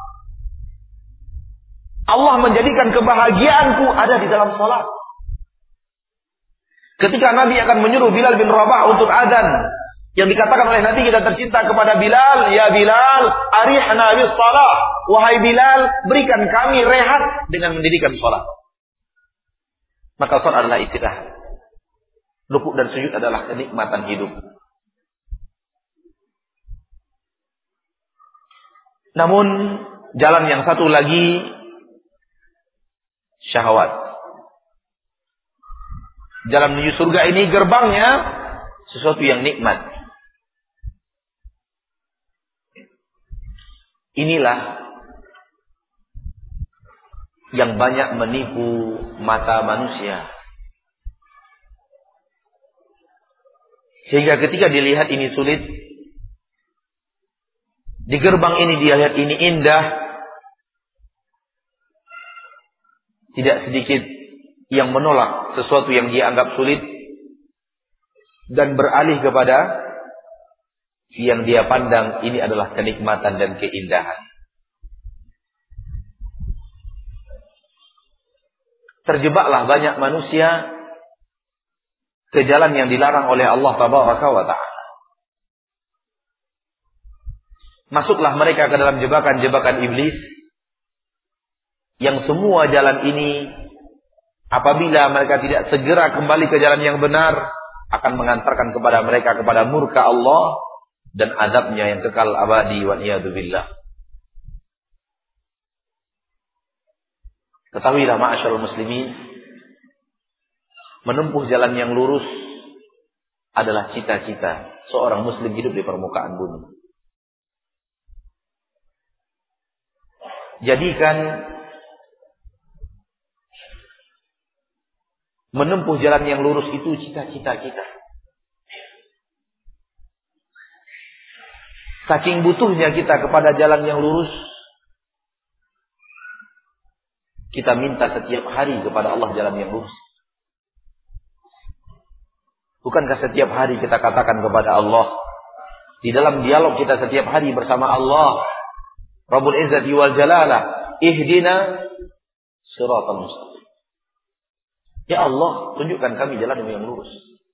Allah menjadikan kebahagiaanku ada di dalam salat. Ketika Nabi akan menyuruh Bilal bin Rabah untuk azan, yang dikatakan oleh Nabi kita tercinta kepada Bilal, "Ya Bilal, arihna bis shalah." Wahai Bilal, berikan kami rehat dengan mendirikan salat. Maka salat adalah istirahat. Rukuk dan sujud adalah kenikmatan hidup. Namun jalan yang satu lagi syahwat. Jalan menuju surga ini gerbangnya sesuatu yang nikmat. Inilah yang banyak menipu mata manusia. Sehingga ketika dilihat ini sulit, di gerbang ini dia lihat ini indah, tidak sedikit yang menolak sesuatu yang dia anggap sulit dan beralih kepada yang dia pandang ini adalah kenikmatan dan keindahan. Terjebaklah banyak manusia ke jalan yang dilarang oleh Allah Tabaraka wa Ta'ala. Masuklah mereka ke dalam jebakan-jebakan iblis, yang semua jalan ini apabila mereka tidak segera kembali ke jalan yang benar akan mengantarkan kepada mereka kepada murka Allah dan azabnya yang kekal abadi wa iyadu billah. Ketahuilah ma'asyarul muslimin, menempuh jalan yang lurus adalah cita-cita seorang muslim hidup di permukaan bumi. Jadikan menempuh jalan yang lurus itu cita-cita kita. Saking butuhnya kita kepada jalan yang lurus, kita minta setiap hari kepada Allah jalan yang lurus. Bukankah setiap hari kita katakan kepada Allah, di dalam dialog kita setiap hari bersama Allah, Rabbul Izzati wal Jalalah, ihdina siratal mustaqim. Ya Allah, tunjukkan kami jalanmu yang lurus.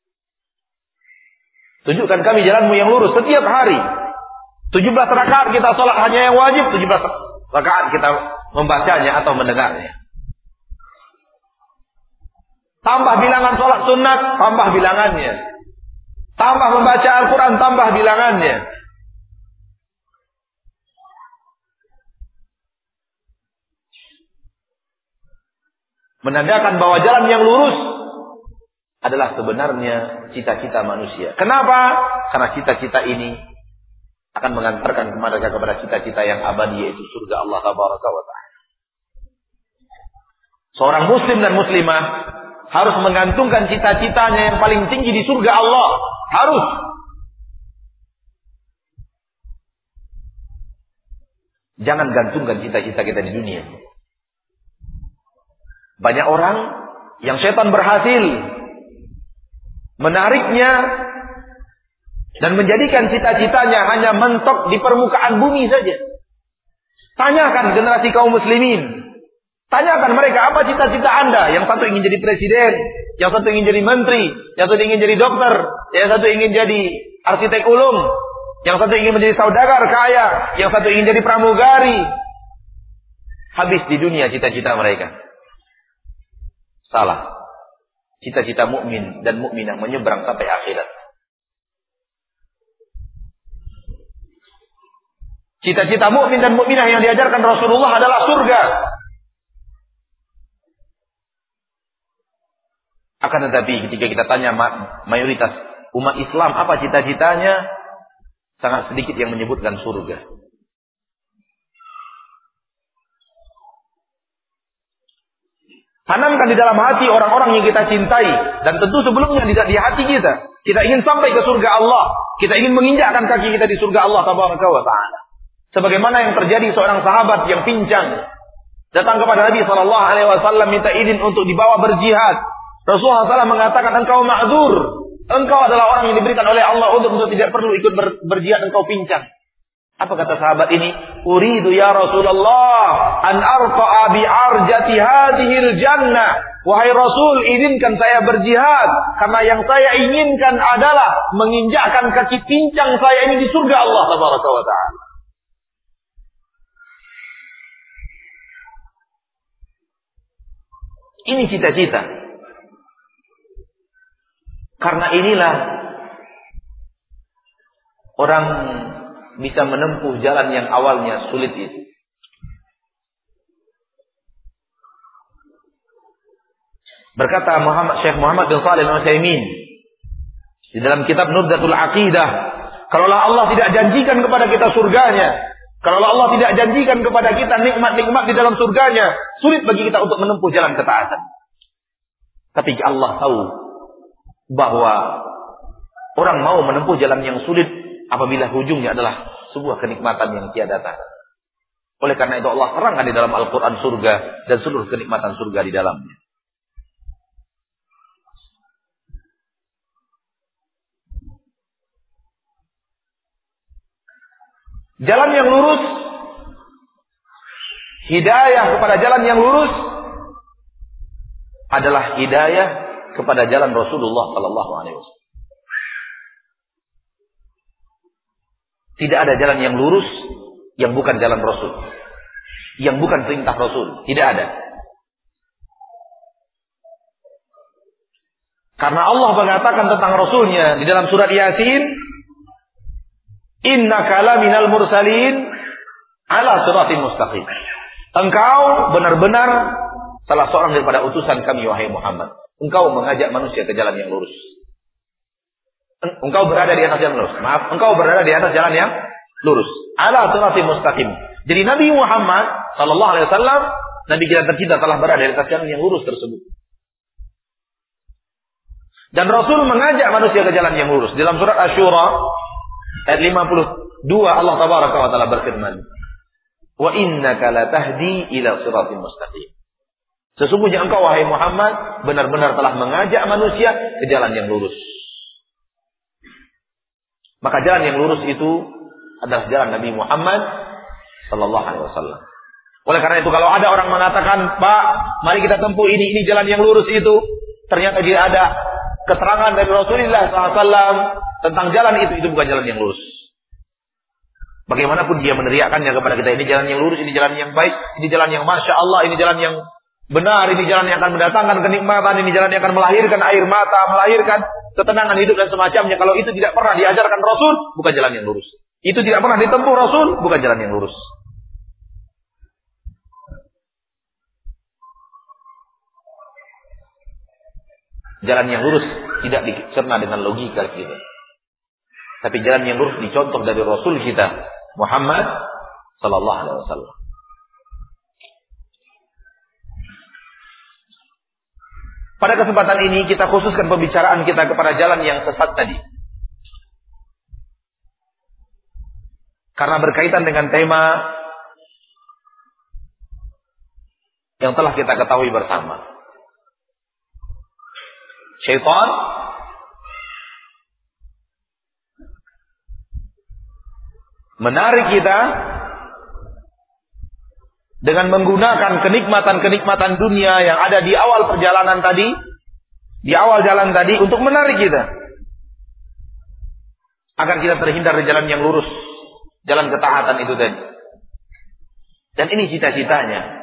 Tunjukkan kami jalanmu yang lurus setiap hari. tujuh belas rakaat kita sholat hanya yang wajib, tujuh belas rakaat kita membacanya atau mendengarnya. Tambah bilangan sholat sunat, tambah bilangannya. Tambah membaca Al-Quran, tambah bilangannya. Menandakan bahwa jalan yang lurus adalah sebenarnya cita-cita manusia. Kenapa? Karena cita-cita ini akan mengantarkan mereka kepada cita-cita yang abadi, yaitu surga Allah Tabaraka wa Ta'ala. Seorang muslim dan muslimah harus menggantungkan cita-citanya yang paling tinggi di surga Allah. Harus. Jangan gantungkan cita-cita kita di dunia. Banyak orang yang setan berhasil menariknya dan menjadikan cita-citanya hanya mentok di permukaan bumi saja. Tanyakan generasi kaum muslimin. Tanyakan mereka, apa cita-cita Anda? Yang satu ingin jadi presiden, yang satu ingin jadi menteri, yang satu ingin jadi dokter, yang satu ingin jadi arsitek ulung, yang satu ingin menjadi saudagar kaya, yang satu ingin jadi pramugari. Habis di dunia cita-cita mereka. Salah. Cita-cita mukmin dan mukminah menyeberang sampai akhirat. Cita-cita mukmin dan mukminah yang diajarkan Rasulullah adalah surga. Akan tetapi ketika kita tanya mayoritas umat Islam apa cita-citanya, sangat sedikit yang menyebutkan surga. Tanamkan di dalam hati orang-orang yang kita cintai. Dan tentu sebelumnya di, di hati kita. Kita ingin sampai ke surga Allah. Kita ingin menginjakkan kaki kita di surga Allah Tabaraka wa Ta'ala. Sebagaimana yang terjadi seorang sahabat yang pincang. Datang kepada Nabi shallallahu alaihi wasallam minta izin untuk dibawa berjihad. Rasulullah shallallahu alaihi wasallam mengatakan, engkau ma'dzur. Engkau adalah orang yang diberikan oleh Allah untuk, untuk tidak perlu ikut ber, berjihad, engkau pincang. Apa kata sahabat ini? Uridu ya Rasulullah an arta'a bi arjati hadhil jannah. Wahai Rasul, izinkan saya berjihad karena yang saya inginkan adalah menginjakkan kaki pincang saya ini di surga Allah Tabaraka wa Ta'ala. Ini cita-cita. Karena inilah orang bisa menempuh jalan yang awalnya sulit itu. Berkata Muhammad Syekh Muhammad bin Shalih Al-Utsaimin di dalam kitab Nubdatul Aqidah, kalaulah Allah tidak janjikan kepada kita surganya, kalaulah Allah tidak janjikan kepada kita nikmat-nikmat di dalam surganya, sulit bagi kita untuk menempuh jalan ketaatan. Tapi Allah tahu bahwa orang mau menempuh jalan yang sulit apabila ujungnya adalah sebuah kenikmatan yang tiada tara. Oleh karena itu Allah terangkan di dalam Al-Quran surga dan seluruh kenikmatan surga di dalamnya. Jalan yang lurus, hidayah kepada jalan yang lurus adalah hidayah kepada jalan Rasulullah sallallahu alaihi wasallam. Tidak ada jalan yang lurus yang bukan jalan Rasul, yang bukan perintah Rasul. Tidak ada. Karena Allah mengatakan tentang Rasulnya di dalam surat Yasin, innaka laminal mursalin ala siratin mustaqim. Engkau benar-benar salah seorang daripada utusan kami wahai Muhammad. Engkau mengajak manusia ke jalan yang lurus. Engkau berada di atas jalan lurus. Maaf, engkau berada di atas jalan yang lurus. Ala siratin mustaqim. Jadi Nabi Muhammad sallallahu alaihi wasallam, Nabi kita tercinta, telah berada di atas jalan yang lurus tersebut. Dan Rasul mengajak manusia ke jalan yang lurus. Dalam surat Asy-Syura ayat lima puluh dua Allah Tabaraka wa Ta'ala berfirman, "Wa innaka latahdi ila siratin mustaqim." Sesungguhnya engkau wahai Muhammad benar-benar telah mengajak manusia ke jalan yang lurus. Maka jalan yang lurus itu adalah jalan Nabi Muhammad sallallahu alaihi wasallam. Oleh karena itu kalau ada orang mengatakan, "Pak, mari kita tempuh ini ini jalan yang lurus itu," ternyata dia ada keterangan dari Rasulullah sallallahu alaihi wasallam tentang jalan itu, itu bukan jalan yang lurus. Bagaimanapun dia meneriakannya kepada kita, ini jalan yang lurus, ini jalan yang baik, ini jalan yang masya Allah, ini jalan yang Benar, ini jalan yang akan mendatangkan kenikmatan, ini jalan yang akan melahirkan air mata, melahirkan ketenangan hidup dan semacamnya. Kalau itu tidak pernah diajarkan Rasul, bukan jalan yang lurus. Itu tidak pernah ditempuh Rasul, bukan jalan yang lurus. Jalan yang lurus tidak dicerna dengan logika kita. Tapi jalan yang lurus dicontoh dari Rasul kita, Muhammad sallallahu alaihi wasallam. Pada kesempatan ini kita khususkan pembicaraan kita kepada jalan yang sesat tadi. Karena berkaitan dengan tema yang telah kita ketahui bersama. Syaitan menarik kita dengan menggunakan kenikmatan-kenikmatan dunia yang ada di awal perjalanan tadi, di awal jalan tadi, untuk menarik kita agar kita terhindar dari jalan yang lurus, jalan ketaatan itu tadi. Dan ini cita-citanya.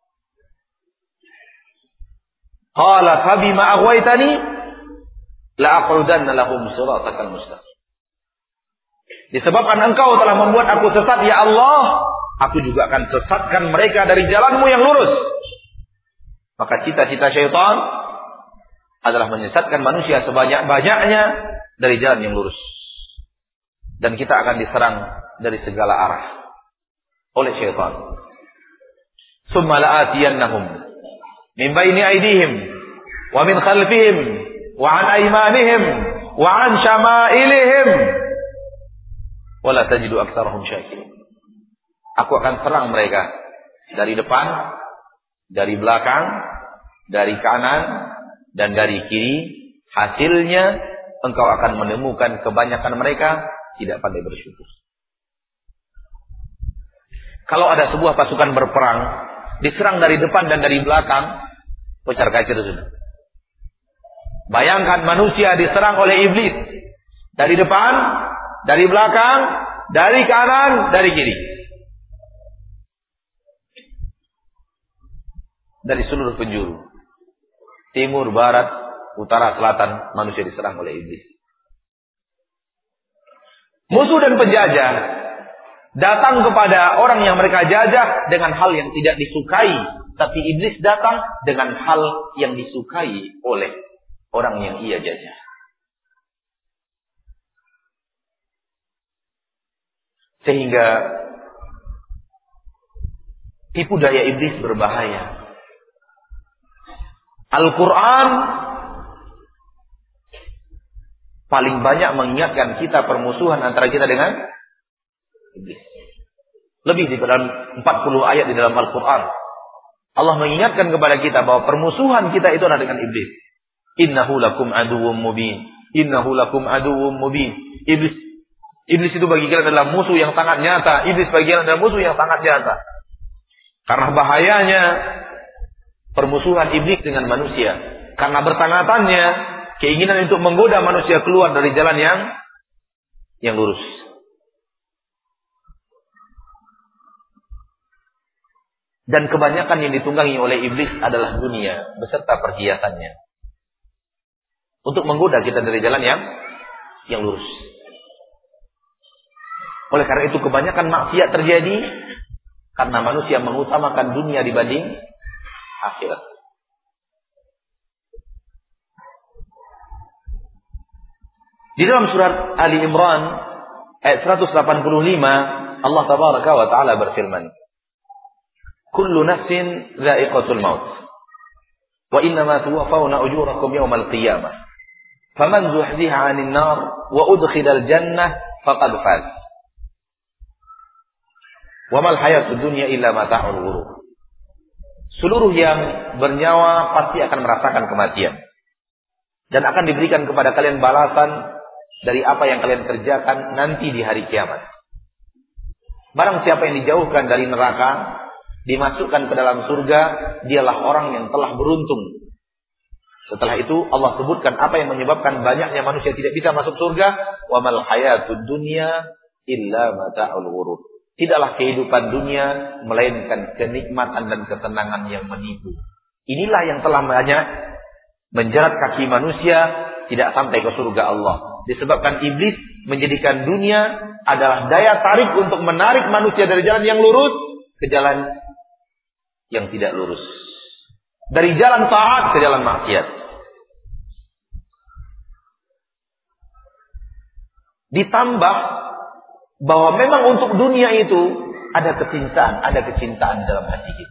Qala fabima aghwaytani la aqudanna lahum siratakal mustaqim. Disebabkan engkau telah membuat aku sesat ya Allah, aku juga akan sesatkan mereka dari jalanmu yang lurus. Maka cita-cita syaitan adalah menyesatkan manusia sebanyak-banyaknya dari jalan yang lurus. Dan kita akan diserang dari segala arah oleh syaitan. Summa la'atiyannahum min baini aydihim wa min khalfihim wa an aymanihim wa an syama'ilihim wa la tajidu aktsarahum syakirin. Aku akan serang mereka dari depan, dari belakang, dari kanan, dan dari kiri. Hasilnya engkau akan menemukan kebanyakan mereka tidak pandai bersyukur. Kalau ada sebuah pasukan berperang, diserang dari depan dan dari belakang, kocar kacir sudah. Bayangkan manusia diserang oleh iblis dari depan, dari belakang, dari kanan, dari kiri. Dari seluruh penjuru. Timur, barat, utara, selatan, manusia diserang oleh iblis. Musuh dan penjajah datang kepada orang yang mereka jajah dengan hal yang tidak disukai. Tapi iblis datang dengan hal yang disukai oleh orang yang ia jajah. Sehingga tipu daya iblis berbahaya. Al-Quran paling banyak mengingatkan kita permusuhan antara kita dengan iblis. Lebih di dalam empat puluh ayat di dalam Al-Quran, Allah mengingatkan kepada kita bahwa permusuhan kita itu adalah dengan iblis. Innahu lakum aduwwum mubin. Innahu lakum aduwwum mubin. Iblis Iblis itu bagi kita adalah musuh yang sangat nyata. Iblis bagi kita adalah musuh yang sangat nyata. Karena bahayanya permusuhan iblis dengan manusia. Karena bertangatannya keinginan untuk menggoda manusia keluar dari jalan yang yang lurus. Dan kebanyakan yang ditunggangi oleh iblis adalah dunia beserta perhiasannya. Untuk menggoda kita dari jalan yang yang lurus. Oleh karena itu kebanyakan maksiat terjadi karena manusia mengutamakan dunia dibanding akhirat. Di dalam surat Ali Imran ayat seratus delapan puluh lima Allah tabaraka wa taala berfirman, "Kullu nafsin dha'iqatul maut wa innama tuwaffawna ujurakum yawmal qiyamah. Faman zuhziha 'anil nar wa udkhilal jannah faqad faz. Wa mal hayatud dunya illa mata'ul ghurur." Seluruh yang bernyawa pasti akan merasakan kematian. Dan akan diberikan kepada kalian balasan dari apa yang kalian kerjakan nanti di hari kiamat. Barang siapa yang dijauhkan dari neraka, dimasukkan ke dalam surga, dialah orang yang telah beruntung. Setelah itu Allah sebutkan apa yang menyebabkan banyaknya manusia tidak bisa masuk surga. Wa mal hayatud dunya illa mata'ul ghurur. Tidaklah kehidupan dunia melainkan kenikmatan dan kesenangan yang menipu. Inilah yang telah banyak menjerat kaki manusia tidak sampai ke surga Allah. Disebabkan iblis menjadikan dunia adalah daya tarik untuk menarik manusia dari jalan yang lurus ke jalan yang tidak lurus. Dari jalan taat ke jalan maksiat. Ditambah bahwa memang untuk dunia itu ada kecintaan, ada kecintaan di dalam hati kita.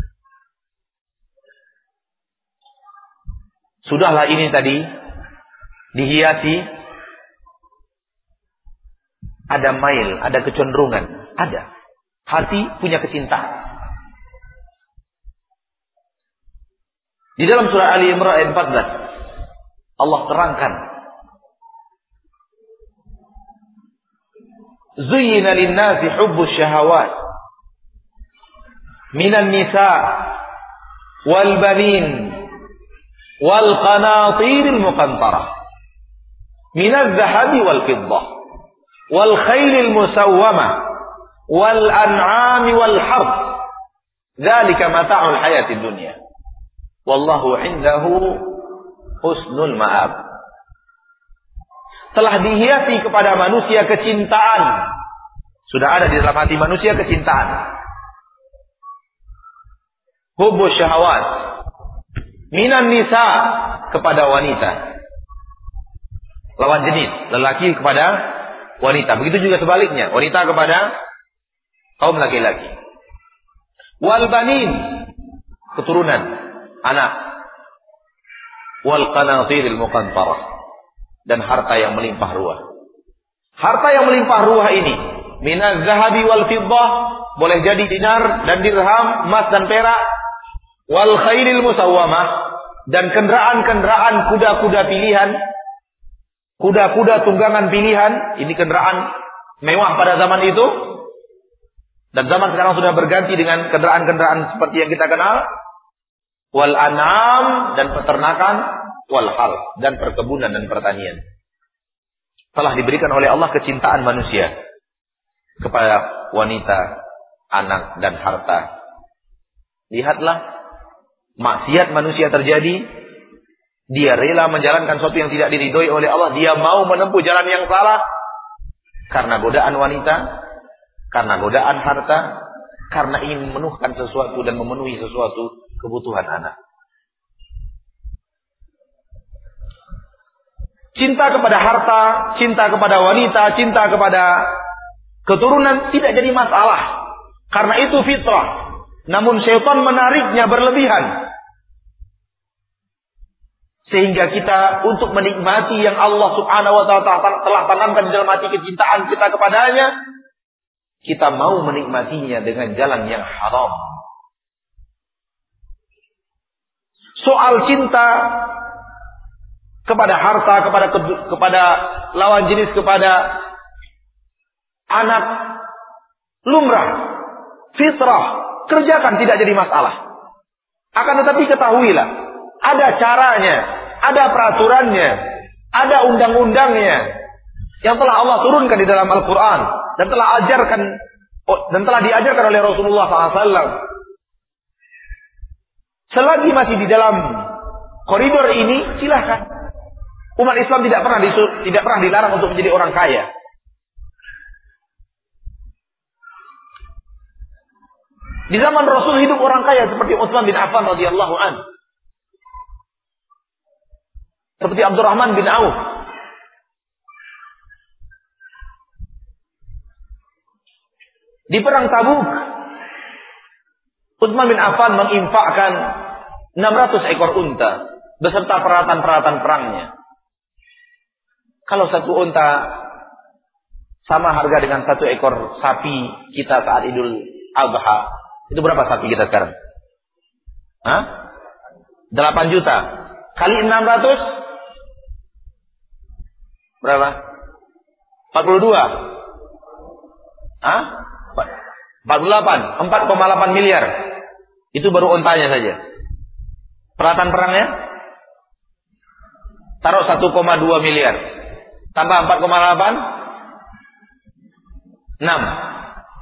Sudahlah ini tadi dihiasi, ada mail, ada kecenderungan, ada. Hati punya kecintaan. Di dalam surah Ali Imran ayat empat belas Allah terangkan, Zuyyina lin-nasi hubbus syahawat minan nisa wal banin wal qanatiril muqantarah minaz zahabi wal fiddah wal khailil musawwamah wal an'ami wal harth dzalika mata'ul hayatid dunya wallahu 'indahu husnul ma'ab. Telah dihiasi kepada manusia kecintaan. Sudah ada di dalam hati manusia kecintaan. Hubbus syahawat minan nisa, kepada wanita, lawan jenis, lelaki kepada wanita. Begitu juga sebaliknya, wanita kepada kaum laki-laki. Wal banin, keturunan, anak. Wal qanatiril muqantarah, dan harta yang melimpah ruah. Harta yang melimpah ruah ini, minaz zahabi wal fiddah, boleh jadi dinar dan dirham, emas dan perak. Wal khairil musawwamah, dan kendaraan-kendaraan kuda-kuda pilihan, kuda-kuda tunggangan pilihan. Ini kendaraan mewah pada zaman itu, dan zaman sekarang sudah berganti dengan kendaraan-kendaraan seperti yang kita kenal. Wal an'am, dan peternakan. Wal harth, dan perkebunan dan pertanian. Telah diberikan oleh Allah kecintaan manusia kepada wanita, anak, dan harta. Lihatlah, maksiat manusia terjadi, dia rela menjalankan sesuatu yang tidak diridhoi oleh Allah, dia mau menempuh jalan yang salah karena godaan wanita, karena godaan harta, karena ingin memenuhkan sesuatu dan memenuhi sesuatu kebutuhan anak. Cinta kepada harta, cinta kepada wanita, cinta kepada keturunan tidak jadi masalah, karena itu fitrah. Namun syaitan menariknya berlebihan, sehingga kita untuk menikmati yang Allah subhanahu wa ta'ala telah tanamkan di dalam hati kecintaan kita kepadanya, kita mau menikmatinya dengan jalan yang haram. Soal cinta kepada harta, kepada kepada lawan jenis, kepada anak, lumrah, fitrah, kerjakan, tidak jadi masalah. Akan tetapi ketahuilah, ada caranya, ada peraturannya, ada undang-undangnya yang telah Allah turunkan di dalam Al-Quran dan telah ajarkan dan telah diajarkan oleh Rasulullah shallallahu alaihi wasallam. Selagi masih di dalam koridor ini, silahkan. Umat Islam tidak pernah disur, tidak pernah dilarang untuk menjadi orang kaya. Di zaman Rasul hidup orang kaya seperti Utsman bin Affan radhiyallahu an, seperti Abdurrahman bin Auf. Di perang Tabuk, Utsman bin Affan menginfakkan enam ratus ekor unta beserta peralatan-peralatan perangnya. Kalau satu unta sama harga dengan satu ekor sapi kita saat Idul Adha, itu berapa sapi kita sekarang? Hah? delapan juta. Kali enam ratus berapa? empat puluh dua. Hah? empat puluh delapan. empat koma delapan miliar. Itu baru untanya saja. Peralatan perangnya? Taruh satu koma dua miliar. Tambah empat koma delapan, enam.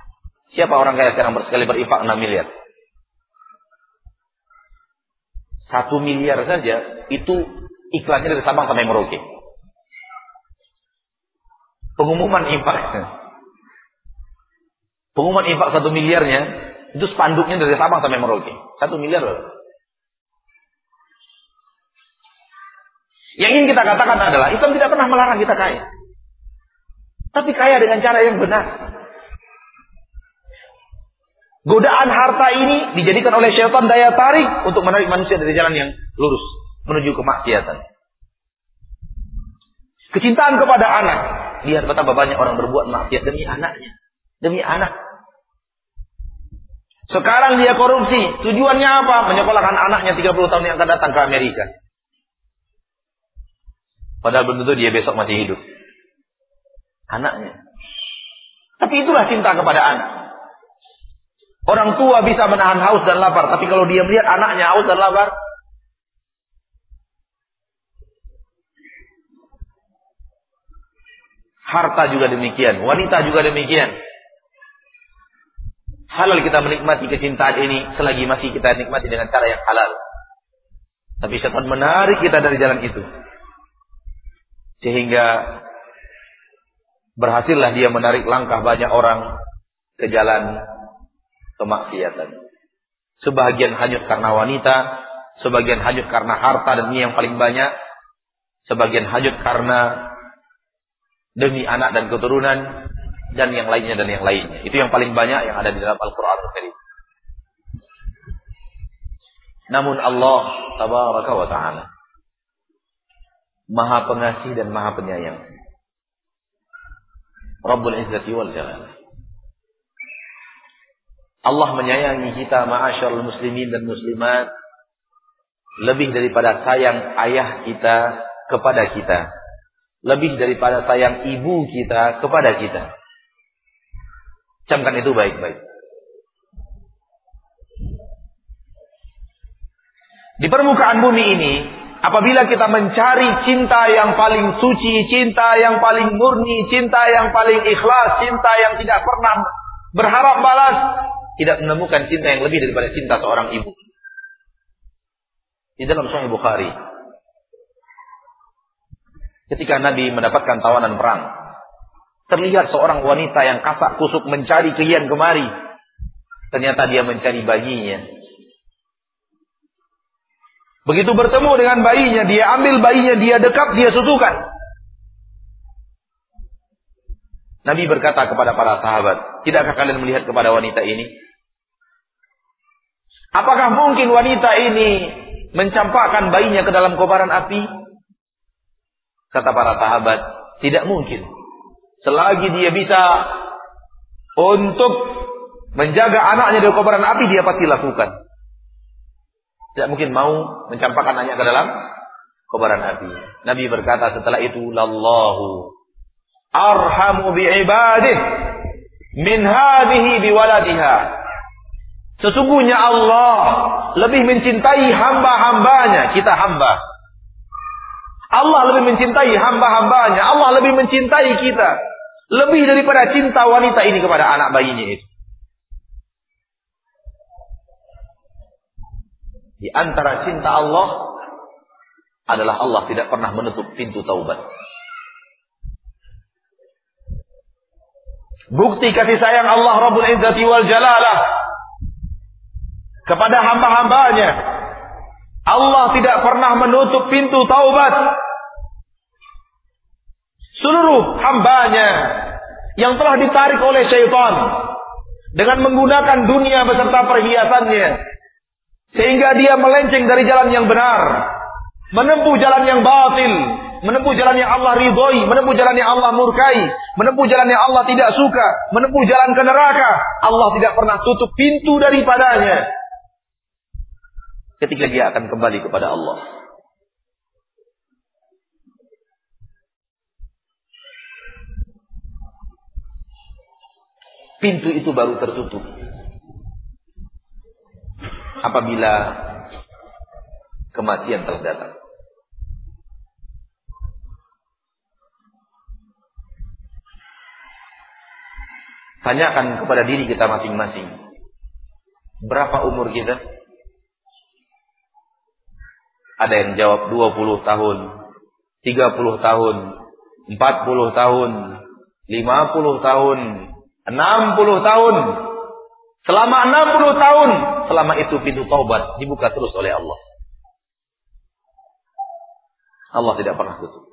Siapa orang kaya sekarang bersekali berinfak enam miliar? Satu miliar saja itu iklannya dari Sabang sampai Merauke. Pengumuman infak. Pengumuman infak satu miliarnya itu spanduknya dari Sabang sampai Merauke. Satu miliar loh. Yang ingin kita katakan adalah Islam tidak pernah melarang kita kaya. Tapi kaya dengan cara yang benar. Godaan harta ini dijadikan oleh syaitan daya tarik untuk menarik manusia dari jalan yang lurus menuju kemaksiatan. Kecintaan kepada anak. Lihat betapa banyak orang berbuat maksiat demi anaknya. Demi anak. Sekarang dia korupsi. Tujuannya apa? Menyekolahkan anaknya tiga puluh tahun yang akan datang ke Amerika. Padahal belum tentu dia besok masih hidup. Anaknya. Tapi itulah cinta kepada anak. Orang tua bisa menahan haus dan lapar. Tapi kalau dia melihat anaknya haus dan lapar. Harta juga demikian. Wanita juga demikian. Halal kita menikmati kecintaan ini selagi masih kita nikmati dengan cara yang halal. Tapi syaitan menarik kita dari jalan itu. Sehingga berhasillah dia menarik langkah banyak orang ke jalan kemaksiatan. Sebagian hanyut karena wanita, sebagian hanyut karena harta dan ini yang paling banyak, sebagian hanyut karena demi anak dan keturunan dan yang lainnya dan yang lainnya. Itu yang paling banyak yang ada di dalam Al-Qur'an Al-Karim. Namun Allah tabaraka wa ta'ala Maha Pengasih dan Maha Penyayang. Rabbul Izzati wal Jalal. Allah menyayangi kita ma'asyarul muslimin dan muslimat lebih daripada sayang ayah kita kepada kita, lebih daripada sayang ibu kita kepada kita. Camkan itu baik-baik. Di permukaan bumi ini, apabila kita mencari cinta yang paling suci, cinta yang paling murni, cinta yang paling ikhlas, cinta yang tidak pernah berharap balas, tidak menemukan cinta yang lebih daripada cinta seorang ibu. Di dalam Sahih Bukhari, ketika Nabi mendapatkan tawanan perang, terlihat seorang wanita yang kasak kusuk mencari kian kemari. Ternyata dia mencari bayinya. Begitu bertemu dengan bayinya, dia ambil bayinya, dia dekap, dia susukan. Nabi berkata kepada para sahabat, tidakkah kalian melihat kepada wanita ini? Apakah mungkin wanita ini mencampakkan bayinya ke dalam kobaran api? Kata para sahabat, tidak mungkin. Selagi dia bisa untuk menjaga anaknya dari kobaran api, dia pasti lakukan. Tidak mungkin mau mencampakkan anaknya ke dalam kobaran api. Nabi berkata setelah itu, Lallahu arhamu bi'ibadih min hadhihi biwaladiha. Sesungguhnya Allah lebih mencintai hamba-hambanya. Kita hamba. Allah lebih mencintai hamba-hambanya. Allah lebih mencintai kita. Lebih daripada cinta wanita ini kepada anak bayinya itu. Di antara cinta Allah adalah Allah tidak pernah menutup pintu taubat. Bukti kasih sayang Allah Rabbul Izzati wal Jalalah kepada hamba-hambanya, Allah tidak pernah menutup pintu taubat. Seluruh hambanya yang telah ditarik oleh syaitan dengan menggunakan dunia beserta perhiasannya, sehingga dia melenceng dari jalan yang benar, menempuh jalan yang batil, menempuh jalan yang Allah ridhoi, menempuh jalan yang Allah murkai, menempuh jalan yang Allah tidak suka, menempuh jalan ke neraka. Allah tidak pernah tutup pintu daripadanya ketika dia akan kembali kepada Allah. Pintu itu baru tertutup apabila kematian telah datang. Tanyakan kepada diri kita masing-masing, berapa umur kita? Ada yang jawab dua puluh tahun, tiga puluh tahun, empat puluh tahun, lima puluh tahun, enam puluh tahun. Selama enam puluh tahun, selama itu pintu taubat dibuka terus oleh Allah. Allah tidak pernah tutup.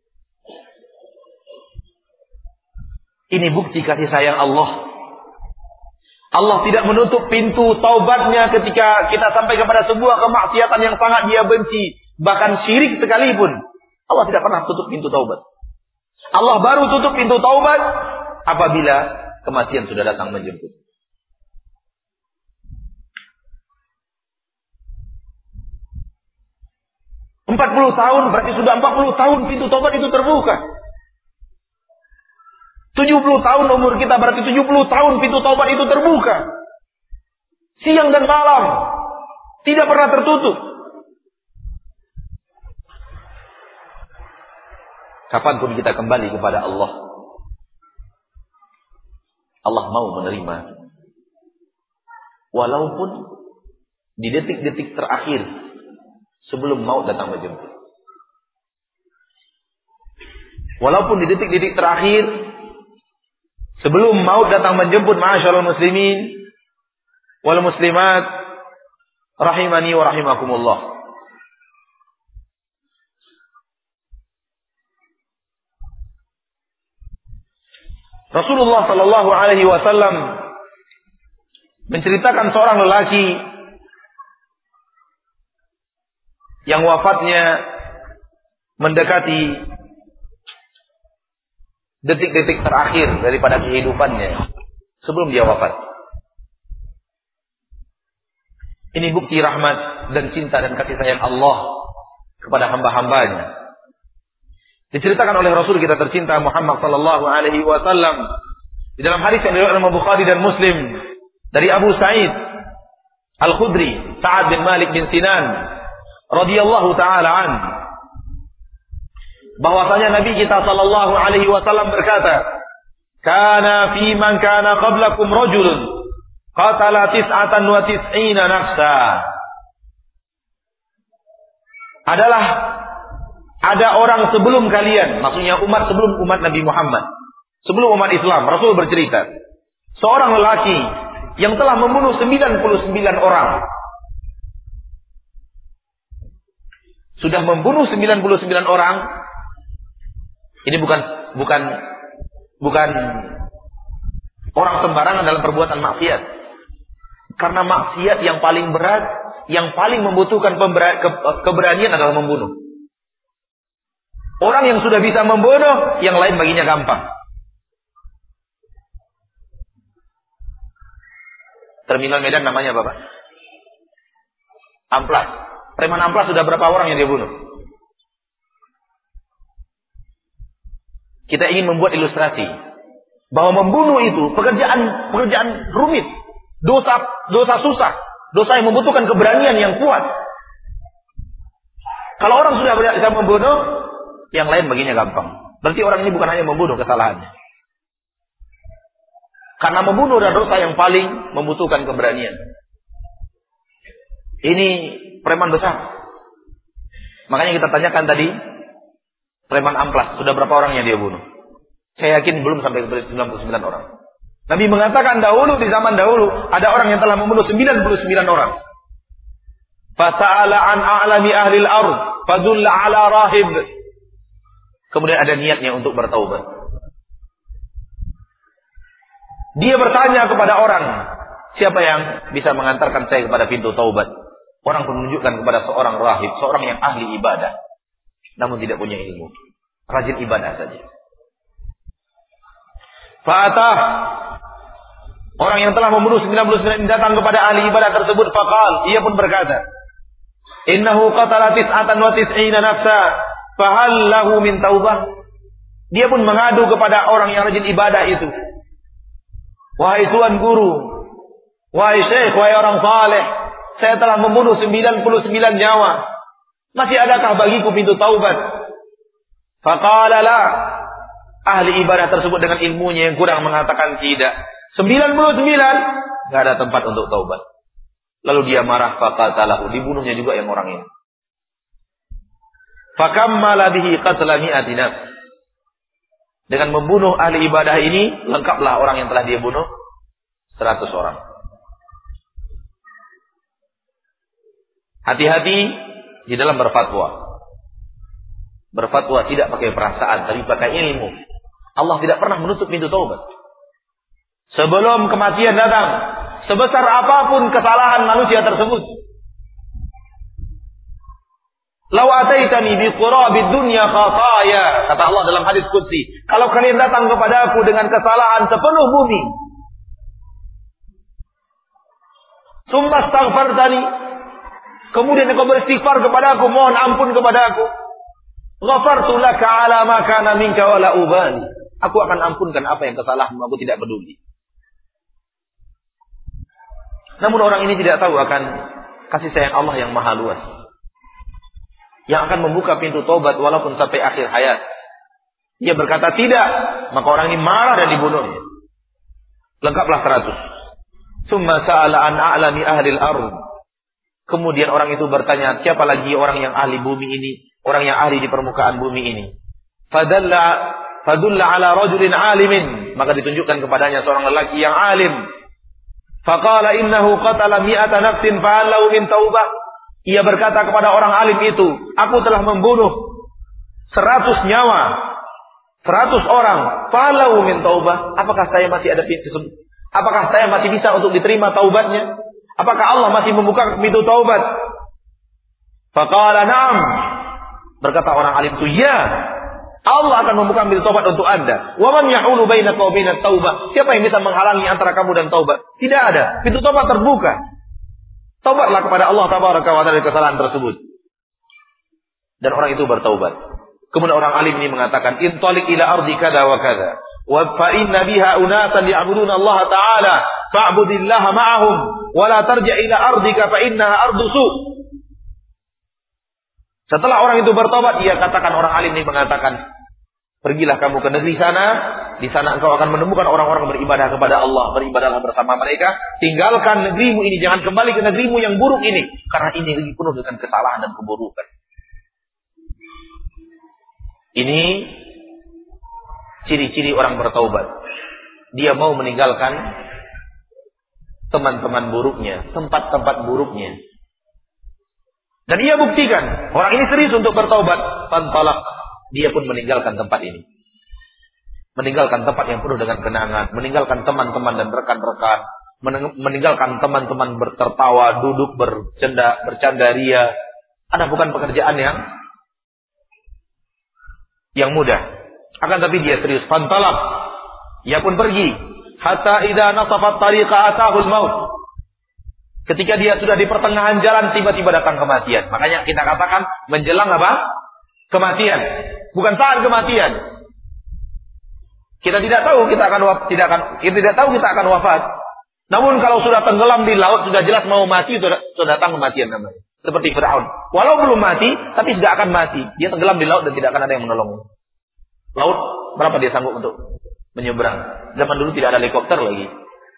Ini bukti kasih sayang Allah. Allah tidak menutup pintu taubatnya ketika kita sampai kepada sebuah kemaksiatan yang sangat dia benci. Bahkan syirik sekalipun. Allah tidak pernah tutup pintu taubat. Allah baru tutup pintu taubat apabila kematian sudah datang menjemput. empat puluh tahun berarti sudah empat puluh tahun pintu taubat itu terbuka. tujuh puluh tahun umur kita berarti tujuh puluh tahun pintu taubat itu terbuka. Siang dan malam. Tidak pernah tertutup. Kapanpun kita kembali kepada Allah, Allah mau menerima. Walaupun di detik-detik terakhir sebelum maut datang menjemput. Walaupun di detik-detik terakhir sebelum maut datang menjemput, ma'asyarul muslimin wal muslimat rahimani wa rahimakumullah. Rasulullah sallallahu alaihi wasallam menceritakan seorang lelaki yang wafatnya mendekati detik-detik terakhir daripada kehidupannya sebelum dia wafat. Ini bukti rahmat dan cinta dan kasih sayang Allah kepada hamba-hambanya. Diceritakan oleh Rasul kita tercinta Muhammad sallallahu alaihi wasallam di dalam hadis yang diriwayatkan oleh Bukhari dan Muslim dari Abu Sa'id Al-Khudri, Sa'ad bin Malik bin Sinan radhiyallahu taala an, bahwasanya Nabi kita sallallahu alaihi wasallam berkata, "Kana fi man kana qablakum rajulun qatala tis'atan wa tis'ina nafsa." Adalah ada orang sebelum kalian, maksudnya umat sebelum umat Nabi Muhammad, sebelum umat Islam. Rasul bercerita, seorang lelaki yang telah membunuh sembilan puluh sembilan orang. Sudah membunuh sembilan puluh sembilan orang. Ini bukan bukan bukan orang sembarangan dalam perbuatan maksiat. Karena maksiat yang paling berat, yang paling membutuhkan keberanian adalah membunuh. Orang yang sudah bisa membunuh, yang lain baginya gampang. Terminal Medan namanya apa, Pak? Amplas. Preman Amplas sudah berapa orang yang dia bunuh? Kita ingin membuat ilustrasi bahwa membunuh itu pekerjaan pekerjaan rumit, dosa dosa susah, dosa yang membutuhkan keberanian yang kuat. Kalau orang sudah bisa membunuh, yang lain baginya gampang. Berarti orang ini bukan hanya membunuh kesalahannya. Karena membunuh adalah dosa yang paling membutuhkan keberanian. Ini preman besar. Makanya kita tanyakan tadi, preman Amplas, sudah berapa orang yang dia bunuh? Saya yakin belum sampai sembilan puluh sembilan orang. Nabi mengatakan dahulu, di zaman dahulu, ada orang yang telah membunuh sembilan puluh sembilan orang. Fasa'ala an a'lami ahli al-ard, fadulla ala rahib. Kemudian ada niatnya untuk bertaubat. Dia bertanya kepada orang, siapa yang bisa mengantarkan saya kepada pintu taubat? Orang menunjukkan kepada seorang rahib, seorang yang ahli ibadah, namun tidak punya ilmu, rajin ibadah saja. Fa'atah, orang yang telah membunuh sembilan puluh sembilan datang kepada ahli ibadah tersebut. Faqal, ia pun berkata, innahu qatala tis'atan wa tis'ina nafsa, fahal lahu min taubah. Dia pun mengadu kepada orang yang rajin ibadah itu. Wahai tuan guru, wahai syekh, wahai orang saleh, saya telah membunuh sembilan puluh sembilan nyawa. Masih adakah bagiku pintu taubat? Faqala la. Ahli ibadah tersebut dengan ilmunya yang kurang mengatakan tidak. sembilan puluh sembilan enggak ada tempat untuk taubat. Lalu dia marah, faqatalahu, dibunuhnya juga yang orang ini. Fakammala bihi qatla mi'ati nafs. Dengan membunuh ahli ibadah ini, lengkaplah orang yang telah dia bunuh seratus orang. Hati-hati di dalam berfatwa. Berfatwa tidak pakai perasaan, tapi pakai ilmu. Allah tidak pernah menutup pintu taubat. Sebelum kematian datang, sebesar apapun kesalahan manusia tersebut, "Lau ataitani bi qurabid dunya khataya," kata Allah dalam hadis qudsi, "kalau kalian datang kepada aku dengan kesalahan sepenuh bumi, tsumma astaghfartani, kemudian engkau beristighfar kepada aku, mohon ampun kepada aku, ghafartu laka ala ma kana minka wala ubali." Aku akan ampunkan apa yang kesalahanmu, aku tidak peduli. Namun orang ini tidak tahu akan kasih sayang Allah yang maha luas, yang akan membuka pintu taubat walaupun sampai akhir hayat. Dia berkata tidak, maka orang ini marah dan dibunuhnya. Lengkaplah seratus. Summa sa'ala an a'lami ahli al-ardh. Kemudian orang itu bertanya, siapa lagi orang yang ahli bumi ini, orang yang ahli di permukaan bumi ini? Fadalla fadulla ala rajulin alimin, maka ditunjukkan kepadanya seorang lelaki yang alim. Faqala innahu qatala mi'ata nafsin fa'allahu min taubah. Ia berkata kepada orang alim itu, aku telah membunuh seratus nyawa, seratus orang. Falau min taubah. Apakah saya masih ada pintu? Apakah saya masih bisa untuk diterima taubatnya? Apakah Allah masih membuka pintu taubat? Faqala na'am. Berkata orang alim itu, ya, Allah akan membuka pintu taubat untuk Anda. Wa man yahulu bainaka wa bainat taubah. Siapa yang bisa menghalangi antara kamu dan taubat? Tidak ada. Pintu taubat terbuka. Taubatlah kepada Allah tabaraka wa taala dari kesalahan tersebut. Dan orang itu bertaubat. Kemudian orang alim ini mengatakan, intalik ila ardi kada wa kada, wa fa inna biha unasan ya'buduna Allah ta'ala, fa'budillaha ma'ahum, wa la tarji' ila ardika fa innaha ardu su'. Setelah orang itu bertobat, ia katakan, orang alim ini mengatakan, pergilah kamu ke negeri sana, di sana engkau akan menemukan orang-orang beribadah kepada Allah, beribadahlah bersama mereka. Tinggalkan negerimu ini, jangan kembali ke negerimu yang buruk ini, karena ini lagi penuh dengan kesalahan dan keburukan. Ini ciri-ciri orang bertaubat. Dia mau meninggalkan teman-teman buruknya, tempat-tempat buruknya. Dan ia buktikan, orang ini serius untuk bertaubat. Fantalaq, dia pun meninggalkan tempat ini. Meninggalkan tempat yang penuh dengan kenangan, meninggalkan teman-teman dan rekan-rekan, meninggalkan teman-teman bertertawa, duduk bercanda, bercanda ria. Ada bukan pekerjaan yang yang mudah. Akan tapi dia serius. Fantalaq, ia pun pergi. Hatta idza nasafat tariqa atahul maut. Ketika dia sudah di pertengahan jalan, tiba-tiba datang kematian. Makanya kita katakan menjelang apa? Kematian. Bukan saat kematian. Kita tidak tahu kita akan wafat, tidak akan kita tidak tahu kita akan wafat. Namun kalau sudah tenggelam di laut, sudah jelas mau mati, sudah, sudah datang kematian namanya. Seperti Fir'aun. Walau belum mati, tapi sudah akan mati. Dia tenggelam di laut dan tidak akan ada yang menolong. Laut, berapa dia sanggup untuk menyeberang? Zaman dulu tidak ada helikopter lagi.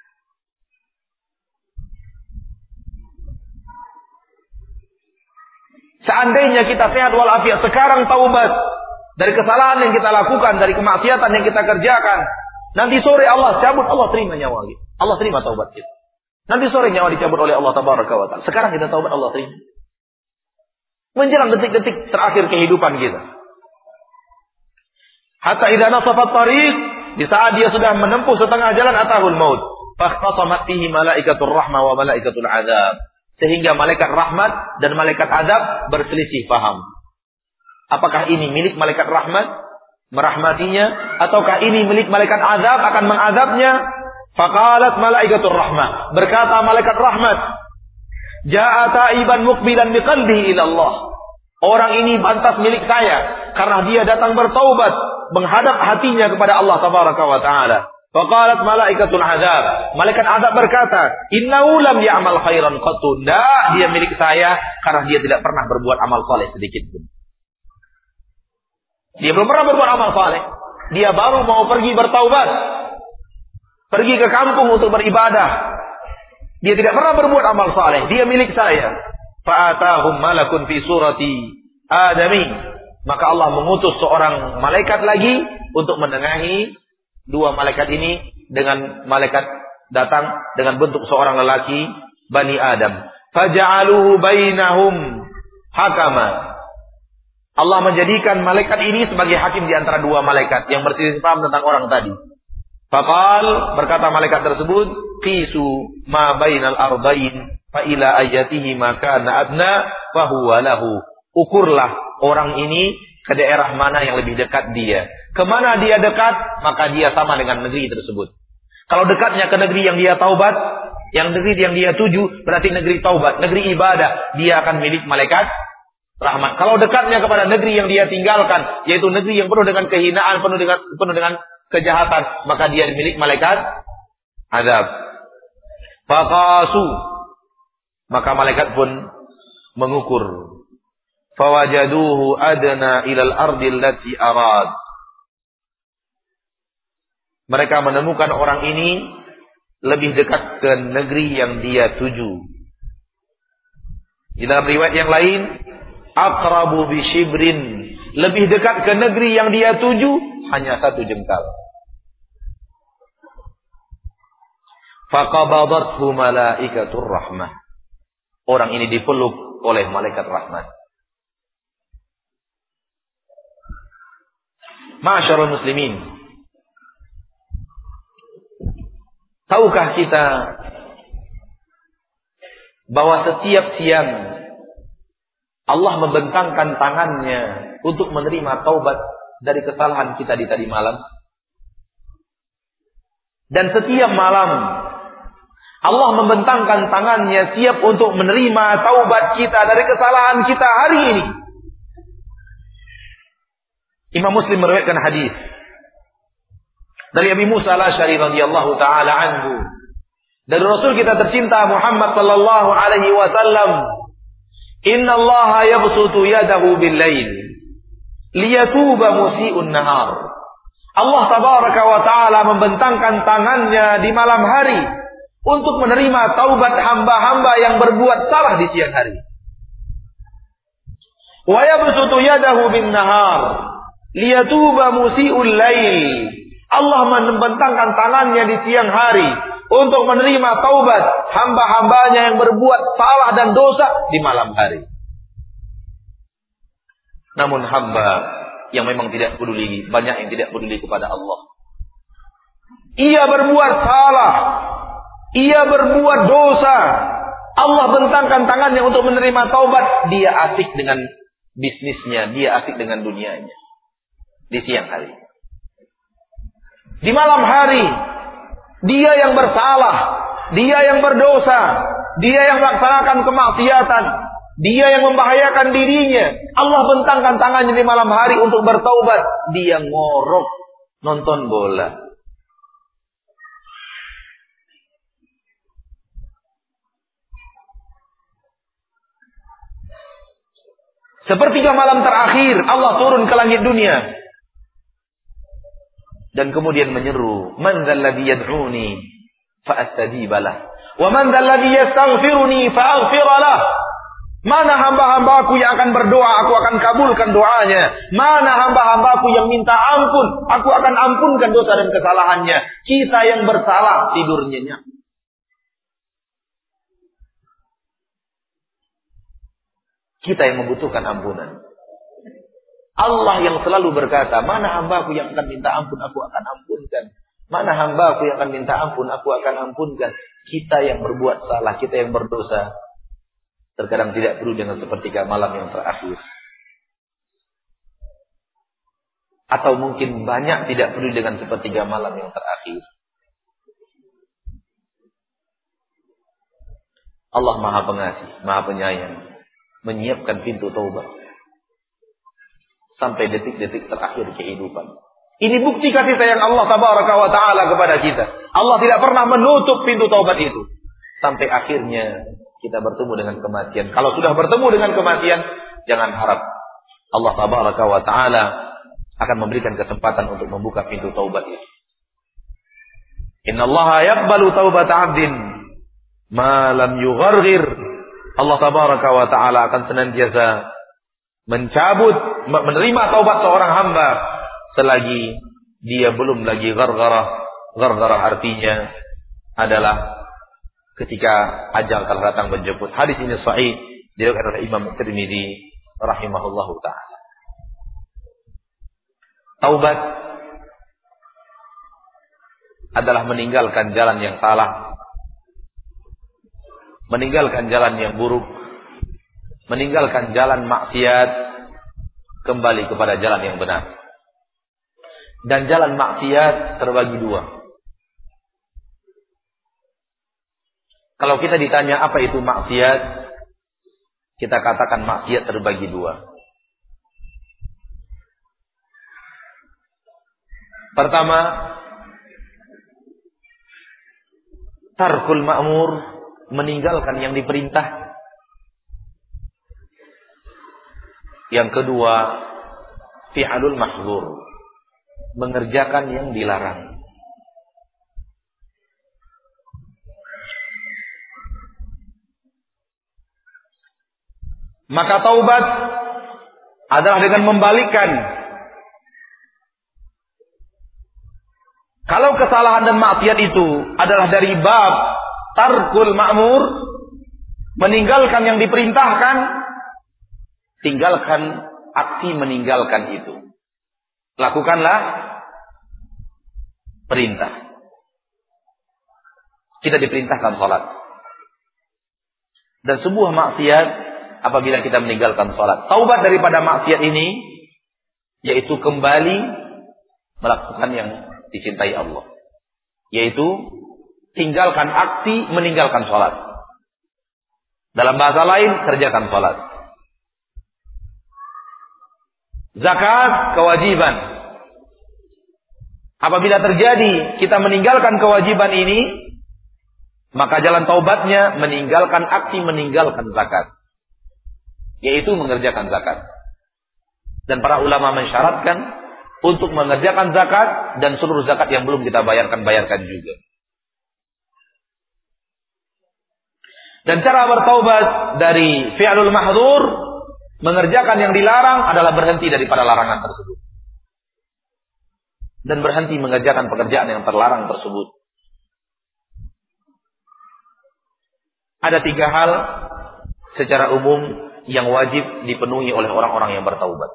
Seandainya kita sehat walafiat, sekarang taubat dari kesalahan yang kita lakukan, dari kemaksiatan yang kita kerjakan, nanti sore Allah cabut, Allah terima nyawa kita. Allah terima taubat kita. Nanti sore nyawa dicabut oleh Allah tabaraka wa taala. Sekarang kita taubat, Allah terima. Menjelang detik-detik terakhir kehidupan kita. Hatta idza nasafat tariq, di saat dia sudah menempuh setengah jalan, atahul maut. Fakhtasamat fihi malaikatur rahmah wa malaikatul azab. Sehingga malaikat rahmat dan malaikat azab berselisih paham. Apakah ini milik malaikat rahmat, merahmatinya, ataukah ini milik malaikat azab, akan mengazabnya? Faqalat malaikatur rahmah, berkata malaikat rahmat, jaa taiban muqbilan biqalbihi ila Allah. Orang ini pantas milik saya karena dia datang bertaubat, menghadap hatinya kepada Allah tabaraka wa taala. Faqalat malaikatul azab, malaikat azab berkata, innahu lam ya'mal khairan qattu. Nah, dia milik saya karena dia tidak pernah berbuat amal saleh sedikit pun. Dia belum pernah berbuat amal saleh. Dia baru mau pergi bertaubat, pergi ke kampung untuk beribadah. Dia tidak pernah berbuat amal saleh. Dia milik saya. Fa'atahum malakun fi surati adami. Maka Allah mengutus seorang malaikat lagi untuk menengahi dua malaikat ini dengan malaikat datang dengan bentuk seorang lelaki Bani Adam. Faja'aluhu bainahum hakama. Allah menjadikan malaikat ini sebagai hakim di antara dua malaikat yang berselisih paham tentang orang tadi. Faqal, berkata malaikat tersebut, qisu ma bainal ardain fa ila ayatihi ma kana adna fa huwa lahu. Ukurlah orang ini ke daerah mana yang lebih dekat dia. Kemana dia dekat, maka dia sama dengan negeri tersebut. Kalau dekatnya ke negeri yang dia taubat, yang negeri yang dia tuju, berarti negeri taubat, negeri ibadah, dia akan milik malaikat rahmat. Kalau dekatnya kepada negeri yang dia tinggalkan, yaitu negeri yang penuh dengan kehinaan, penuh dengan penuh dengan kejahatan, maka dia milik malaikat azab. Faqasu, maka malaikat pun mengukur. Fawajaduhu adna ilal ardi allati arad. Mereka menemukan orang ini lebih dekat ke negeri yang dia tuju. Di dalam riwayat yang lain, aqrabu bi shibrin, lebih dekat ke negeri yang dia tuju hanya satu jengkal. Faqabadathu malaikatur rahmah. Orang ini dipeluk oleh malaikat rahmat. Ma'asyiral muslimin, tahukah kita bahwa setiap siang Allah membentangkan tangannya untuk menerima taubat dari kesalahan kita di tadi malam? Dan setiap malam Allah membentangkan tangannya siap untuk menerima taubat kita dari kesalahan kita hari ini. Imam Muslim meriwayatkan hadis dari Abi Musa al-Asy'ari radhiyallahu taala anhu, dari Rasul kita tercinta Muhammad sallallahu alaihi wasallam, "Inna Allaha yabsutu yadahu bil-lail liyatuba musii'un nahar." Allah tabaraka wa taala membentangkan tangannya di malam hari untuk menerima taubat hamba-hamba yang berbuat salah di siang hari. Wa yabsutu yadahu bin-nahar liyatuba musii'ul lail. Allah membentangkan tangannya di siang hari untuk menerima taubat hamba-hambanya yang berbuat salah dan dosa di malam hari. Namun hamba yang memang tidak peduli, banyak yang tidak peduli kepada Allah. Ia berbuat salah, ia berbuat dosa, Allah bentangkan tangannya untuk menerima taubat. Dia asik dengan bisnisnya, dia asik dengan dunianya di siang hari. Di malam hari, dia yang bersalah, dia yang berdosa, dia yang melaksanakan kemaksiatan, dia yang membahayakan dirinya. Allah bentangkan tangannya di malam hari untuk bertaubat. Dia ngorok nonton bola. Sepertiga malam terakhir Allah turun ke langit dunia dan kemudian menyeru, "Man dzalladzi yad'uni fa astajib lah, wa man dzalladzi yastaghfiruni fa aghfir lah." Mana hamba-hambaku yang akan berdoa, aku akan kabulkan doanya. Mana hamba-hambaku yang minta ampun, aku akan ampunkan dosa dan kesalahannya. Kita yang bersalah tidur nyenyak. Kita yang membutuhkan ampunan. Allah yang selalu berkata, mana hambaku yang akan minta ampun, aku akan ampunkan. Mana hambaku yang akan minta ampun, aku akan ampunkan. Kita yang berbuat salah, kita yang berdosa, terkadang tidak perlu dengan sepertiga malam yang terakhir. Atau mungkin banyak tidak perlu dengan sepertiga malam yang terakhir. Allah Maha Pengasih, Maha Penyayang, menyiapkan pintu taubat sampai detik-detik terakhir kehidupan. Ini bukti kasih sayang Allah tabaraka wa taala kepada kita. Allah tidak pernah menutup pintu taubat itu sampai akhirnya kita bertemu dengan kematian. Kalau sudah bertemu dengan kematian, jangan harap Allah tabaraka wa taala akan memberikan kesempatan untuk membuka pintu taubat itu. Innallaha yaqbalu taubata 'abdin ma lam yugharghir. Allah tabaraka wa taala akan senantiasa mencabut menerima taubat seorang hamba selagi dia belum lagi ghargharah. Ghargharah artinya adalah ketika ajal akan datang menjemput. Hadis ini sahih diriwayatkan oleh Imam Tirmidzi rahimahullahu taala. Taubat adalah meninggalkan jalan yang salah, meninggalkan jalan yang buruk, meninggalkan jalan maksiat, kembali kepada jalan yang benar. Dan jalan maksiat terbagi dua. Kalau kita ditanya apa itu maksiat, kita katakan maksiat terbagi dua. Pertama, tarkul ma'mur, meninggalkan yang diperintah. Yang kedua, fi'alul mahdzur, mengerjakan yang dilarang. Maka taubat adalah dengan membalikkan. Kalau kesalahan dan maksiat itu adalah dari bab tarkul ma'mur, meninggalkan yang diperintahkan, tinggalkan aksi meninggalkan itu. Lakukanlah perintah. Kita diperintahkan salat. Dan sebuah maksiat apabila kita meninggalkan salat. Taubat daripada maksiat ini yaitu kembali melakukan yang dicintai Allah. Yaitu tinggalkan aksi meninggalkan salat. Dalam bahasa lain, kerjakan salat. Zakat kewajiban. Apabila terjadi kita meninggalkan kewajiban ini, maka jalan taubatnya meninggalkan aksi meninggalkan zakat, yaitu mengerjakan zakat. Dan para ulama mensyaratkan untuk mengerjakan zakat dan seluruh zakat yang belum kita bayarkan, bayarkan juga. Dan cara bertaubat dari fi'lul mahdzur, mengerjakan yang dilarang, adalah berhenti daripada larangan tersebut. Dan berhenti mengerjakan pekerjaan yang terlarang tersebut. Ada tiga hal secara umum yang wajib dipenuhi oleh orang-orang yang bertaubat.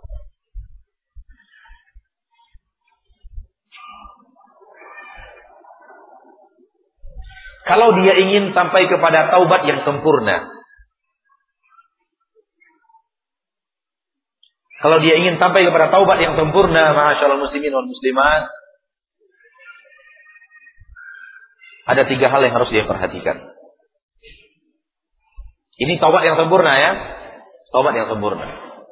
Kalau dia ingin sampai kepada taubat yang sempurna, kalau dia ingin sampai kepada taubat yang sempurna, ma'asyiral muslimin wal muslimat, ada tiga hal yang harus dia perhatikan. Ini taubat yang sempurna ya. Taubat yang sempurna.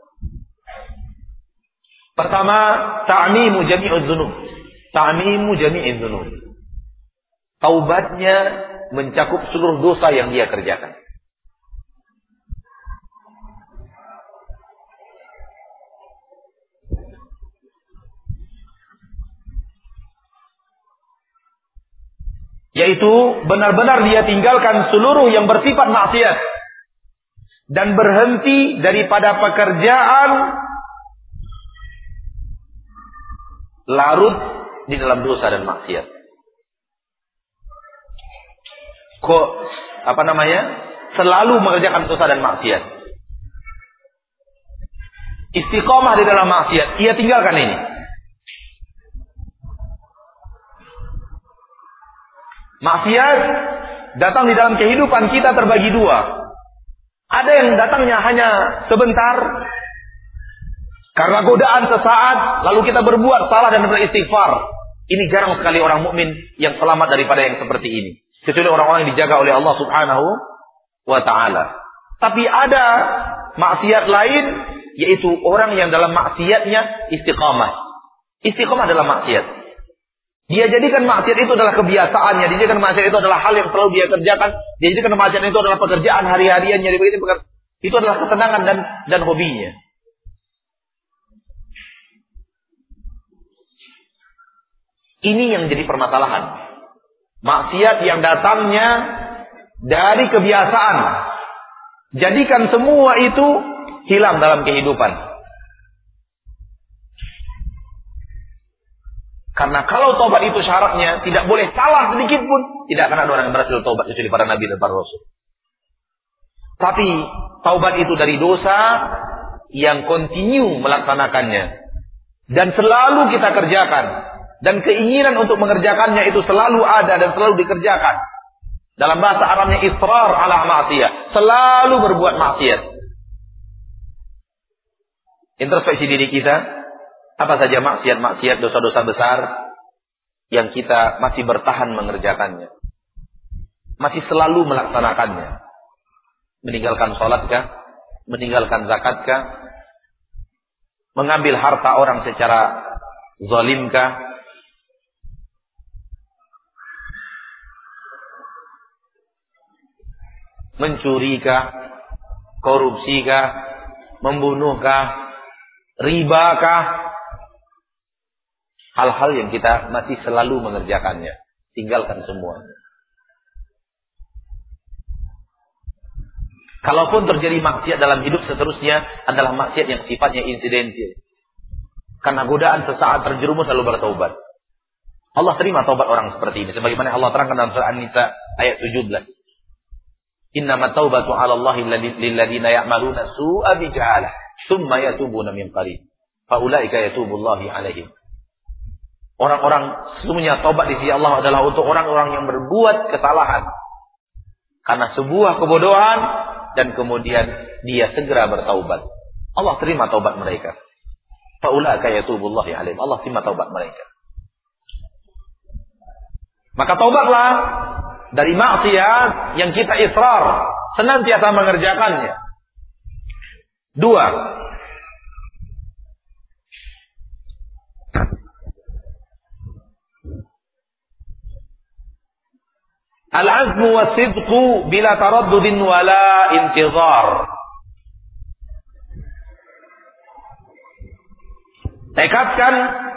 Pertama, ta'mimu jami'udz dzunub. Ta'mimu jami'idz dzunub. Taubatnya mencakup seluruh dosa yang dia kerjakan. Yaitu benar-benar dia tinggalkan seluruh yang bersifat maksiat dan berhenti daripada pekerjaan larut di dalam dosa dan maksiat. Kok apa namanya? Selalu mengerjakan dosa dan maksiat. Istiqomah di dalam maksiat, ia tinggalkan ini. Maksiat datang di dalam kehidupan kita terbagi dua. Ada yang datangnya hanya sebentar karena godaan sesaat, lalu kita berbuat salah dan beristighfar. Ini jarang sekali orang mukmin yang selamat daripada yang seperti ini, kecuali orang-orang yang dijaga oleh Allah Subhanahu wa taala. Tapi ada maksiat lain, yaitu orang yang dalam maksiatnya istiqamah. Istiqamah dalam maksiat. Dia jadikan maksiat itu adalah kebiasaannya, dia jadikan maksiat itu adalah hal yang selalu dia kerjakan, dia jadikan maksiat itu adalah pekerjaan hari-hariannya, itu adalah kesenangan dan dan hobinya. Ini yang jadi permasalahan. Maksiat yang datangnya dari kebiasaan. Jadikan semua itu hilang dalam kehidupan. Karena kalau taubat itu syaratnya tidak boleh salah sedikit pun, tidak akan ada orang yang berhasil taubat kecuali para nabi dan para rasul. Tapi taubat itu dari dosa yang kontinu melaksanakannya dan selalu kita kerjakan, dan keinginan untuk mengerjakannya itu selalu ada dan selalu dikerjakan. Dalam bahasa Arabnya israr ala ma'siyah, selalu berbuat maksiat. Introspeksi diri kita, apa saja maksiat-maksiat, dosa-dosa besar yang kita masih bertahan mengerjakannya, masih selalu melaksanakannya. Meninggalkan sholatkah, meninggalkan zakatkah, mengambil harta orang secara zalimkah, mencurikah, korupsikah, membunuhkah, ribakah, hal-hal yang kita masih selalu mengerjakannya. Tinggalkan semuanya. Kalaupun terjadi maksiat dalam hidup, seterusnya adalah maksiat yang sifatnya insidentil. Karena godaan sesaat terjerumus lalu bertaubat. Allah terima taubat orang seperti ini. Sebagaimana Allah terangkan dalam surah An-Nisa ayat tujuh belas. Innamat taubatu 'ala Allahi lilladzina ya'maluna su'a bijahalah, tsumma yatubuna min qarib. Faulaika yatubullahi 'alaihim. Orang-orang, sesungguhnya taubat di sisi Allah adalah untuk orang-orang yang berbuat kesalahan karena sebuah kebodohan, dan kemudian dia segera bertaubat. Allah terima taubat mereka. Faulaika yatubullahi 'alaihim. Allah terima taubat mereka. Maka taubatlah dari maksiat yang kita israr, senantiasa mengerjakannya. Dua, al-azmu was-sidqu bila taraddudin wala intizar. Tekadkan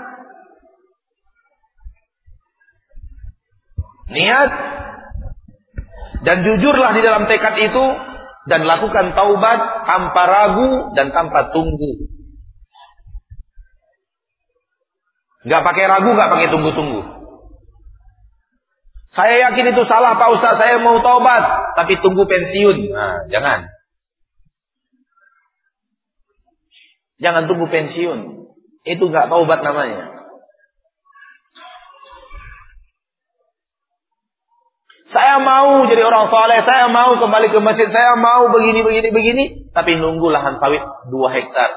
niat dan jujurlah di dalam tekad itu, dan lakukan taubat tanpa ragu dan tanpa tunggu. Enggak pakai ragu, enggak pakai tunggu-tunggu. Saya yakin itu salah Pak Ustaz, saya mau taubat, tapi tunggu pensiun. Nah, jangan. Jangan tunggu pensiun. Itu enggak taubat namanya. Saya mau jadi orang soleh, saya mau kembali ke masjid, saya mau begini, begini, begini, tapi nunggu lahan sawit dua hektar.